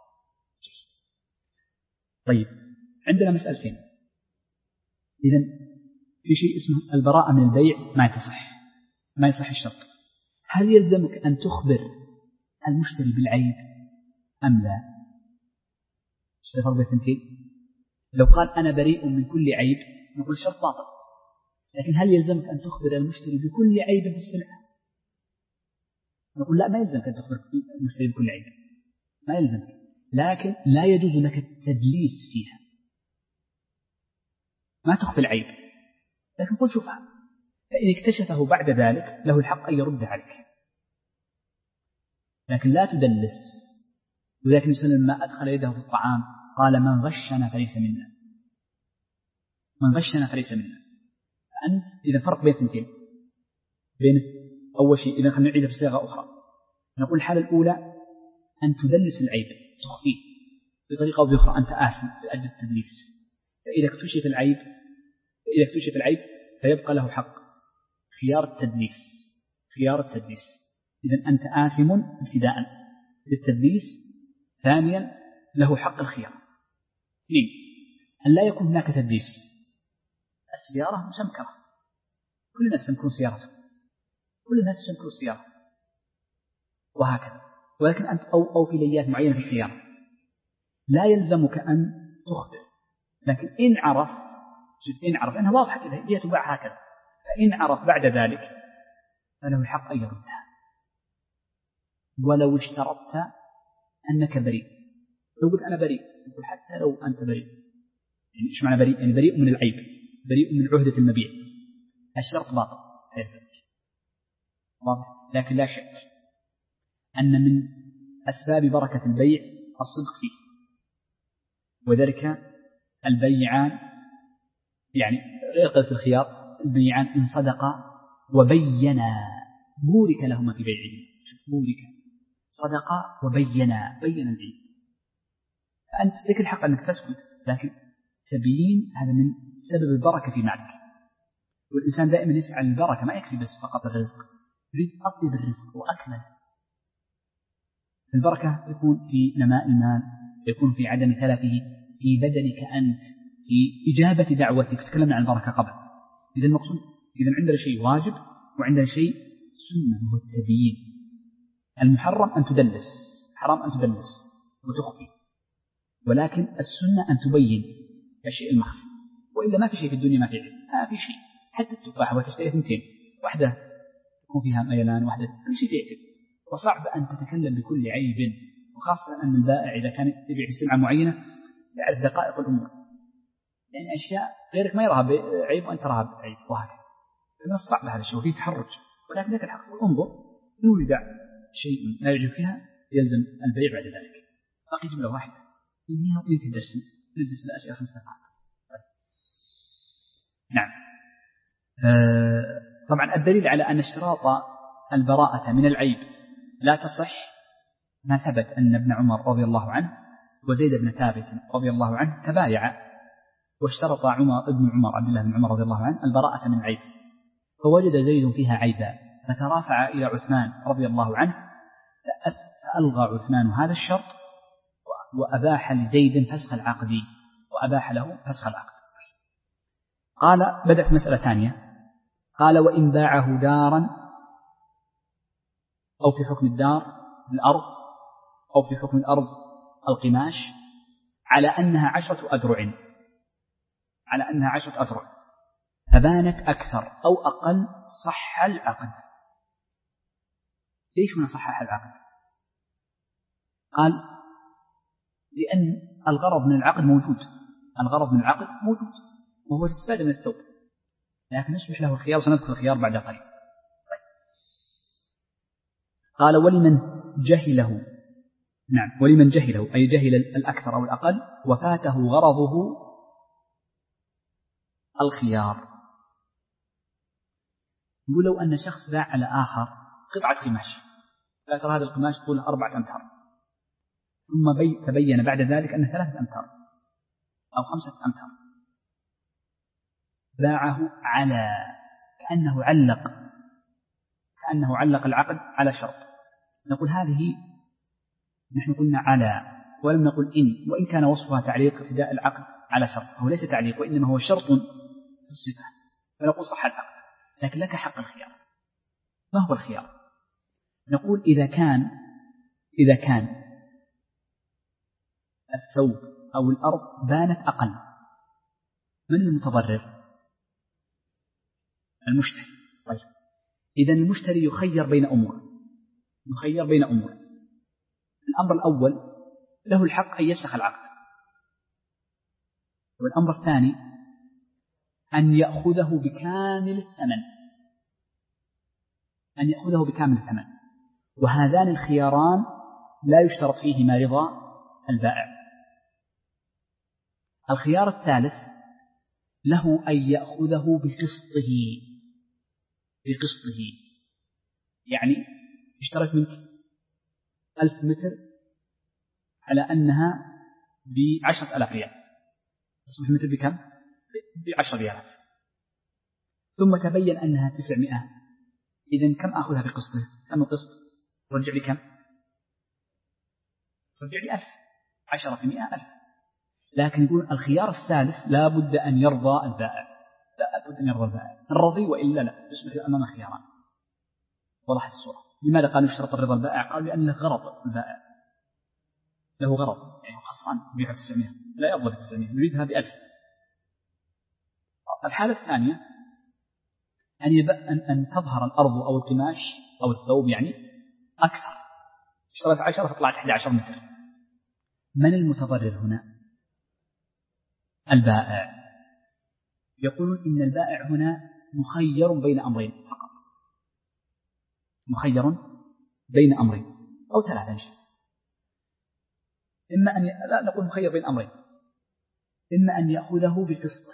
طيب عندنا مسألتين. إذن في شيء اسمه البراءة من البيع ما يتصح، ما يصح الشرط. هل يلزمك أن تخبر المشتري بالعيب أم لا؟ ايش الفرق بين الاثنين؟ لو قال أنا بريء من كل عيب نقول الشرط باطل، لكن هل يلزمك أن تخبر المشتري بكل عيب في السلعة؟ نقول لا، ما يلزمك أن تخبر المشتري بكل عيب، ما يلزمك، لكن لا يجوز لك التدليس فيها، ما تخفي العيب لكن قل شوفها، فإن اكتشفه بعد ذلك له الحق أن يرد عليك، لكن لا تدلس. وذلك مثل ما أدخل يده في الطعام قال من غشنا فليس منا، من غشنا فليس منا. فأنت إذا فرق بين اثنتين، بين أول شيء إذا خلينا نعيد بصيغة أخرى، نقول الحالة الأولى أن تدلس العيب تخفيه بطريقة أو بأخرى، أنت آثم لأجل التدليس، فإذا اكتشف العيب إذا اكتشف العيب فيبقى له حق خيار التدليس، خيار التدليس. إذن أنت آثم ابتداء بالتدليس، ثانيا له حق الخيار. اثنين، أن لا يكون هناك تدليس، السيارة مسمكرة، كل الناس يسمكرون سيارتهم، كل الناس يسمكرون السيارة وهكذا، ولكن أنت أو, أو في ليات معينة في السيارة لا يلزمك أن تخبر، لكن إن عرف إن عرف أنها واضحة كذا هي تباع هكذا، فإن عرف بعد ذلك فله الحق أن يردها. ولو اشترطت أنك بريء، لو قلت أنا بريء يقول حتى لو أنت بريء، يعني إيش معنى بريء؟ يعني بريء من العيب، بريء من عهدة المبيع، الشرط باطل فيلزمك، واضح؟ لكن لا شك أن من أسباب بركة البيع الصدق فيه، وذلك البيعان يعني غير في الخيار، البيعان إن صدقا وبينا بورك لهما في بيعهما. شوف بورك، صدقا وبينا بين العيب. فأنت لك الحق أنك تسكت، لكن تبيين هذا من سبب البركة في معك. والإنسان دائما يسعى للبركة، ما يكفي بس فقط الرزق، يريد أطيب الرزق وأكمل. البركة يكون في نماء المال، يكون في عدم تلفه، في بدنك أنت، في إجابة دعوتك. تكلمنا عن البركة قبل. إذا المقصود إذا عندنا شيء واجب وعندنا شيء سنة وهو التبيين. المحرم أن تدلس، حرام أن تدلس وتخفي، ولكن السنة أن تبين الشيء المخفي. وإلا ما في شيء في الدنيا ما في عيب، ما في شيء. حتى التفاحة وتشتري ثنتين، واحدة يكون فيها ميلان، واحدة كل شيء فيه عيب. وصعب أن تتكلم بكل عيب، وخاصة أن البائع إذا كان يبيع سلعة معينة يعرف دقائق الأمور، يعني أشياء غيرك ما يراها عيب وأنت تراها عيب، وهكذا. فمن الصعب هذا الشيء وفيه تحرج. ولكن لك الحق انظر، إن وجد شيء لا يعجب فيها يلزم البيع بعد ذلك. باقي جملة واحدة إنها وينتهي درس نجلس الأسئلة خمس دقائق. طيب. نعم. آه طبعا الدليل على أن اشتراط البراءة من العيب لا تصح ما ثبت أن ابن عمر رضي الله عنه وزيد بن ثابت رضي الله عنه تبايعا، واشترط عمر ابن عمر عبد الله بن عمر رضي الله عنه البراءة من عيب، فوجد زيد فيها عيبا فترافع إلى عثمان رضي الله عنه، فألغى عثمان هذا الشرط وأباح لزيد فسخ العقد، وأباح له فسخ العقد. قال بدأت مسألة ثانية، قال وإن باعه دارا أو في حكم الدار الأرض أو في حكم الأرض القماش على أنها عشرة أذرع، على أنها عشرة أذرع فبانت أكثر أو أقل صح العقد. ليش من صحح العقد؟ قال لأن الغرض من العقد موجود، الغرض من العقد موجود وهو الاستفادة من الثوب، لكن يصبح له الخيار، سنذكر الخيار بعد قليل. قال ولمن جهله، نعم ولمن جهله أي جهل الأكثر أو الأقل وفاته غرضه الخيار. يقول لو أن شخص باع على آخر قطعة قماش، قال ترى هذا القماش طوله أربعة أمتار، ثم بي تبين بعد ذلك أنه ثلاثة أمتار أو خمسة أمتار، باعه على كأنه علق كأنه علق العقد على شرط. نقول هذه نحن قلنا على ولم نقل إن، وإن كان وصفها تعليق ابتداء العقد على شرط، هو ليس تعليق وإنما هو شرط في الصفة، فنقول صح العقد، لكن لك حق الخيار. ما هو الخيار؟ نقول إذا كان إذا كان الثوب أو الأرض بانت أقل، من المتضرر؟ المشتري. طيب إذا المشتري يخير بين أمور، يخير بين أمور. الأمر الأول له الحق أن يفسخ العقد، والأمر الثاني أن يأخذه بكامل الثمن، أن يأخذه بكامل الثمن. وهذان الخياران لا يشترط فيهما رضا البائع. الخيار الثالث له أن يأخذه بقسطه، بقسطه يعني اشترت منك ألف متر على أنها بعشرة ألاف ريال، تصبح المتر بكم؟ بعشر ريالات، ثم تبين أنها تسعمائة، إذن كم أخذها بقسطه؟ كم القسط؟ ترجع لي كم؟ ترجع لي ألف، عشرة في مئة ألف. لكن يقول الخيار الثالث لا بد أن يرضى البائع، لا بد أن يرضى البائع، الرضي وإلا لا، يصبح أمام خياران. وضحت الصورة. لماذا قالوا اشترط الرضا البائع؟ قالوا لأن له غرض البائع، له غرض، يعني خسران بيعها تسعمائة، لا يرضى بتسعمائة، يريدها بألف. الحالة الثانية أن, يب... أن... أن تظهر الأرض أو القماش أو الثوب يعني أكثر، اشترت عشرة فطلعت أحد عشر متر. من المتضرر هنا؟ البائع. يقولون إن البائع هنا مخير بين أمرين فقط، مخير بين أمرين أو ثلاثة إن شئت. إما أن ي... لا نقول مخير بين أمرين، إما أن يأخذه بقسطه،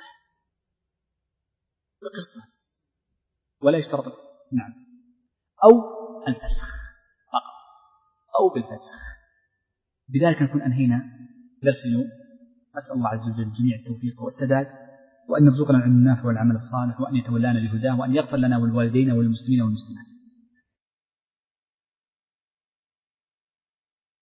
بقسطه ولا يشترط، نعم، أو الفسخ فقط، أو بالفسخ. بذلك نكون أنهينا درس اليوم. أسأل الله عز وجل الجميع التوفيق والسداد، وأن يرزقنا العلم النافع والعمل الصالح، وأن يتولانا بهداه، وأن يغفر لنا والوالدين والمسلمين والمسلمات.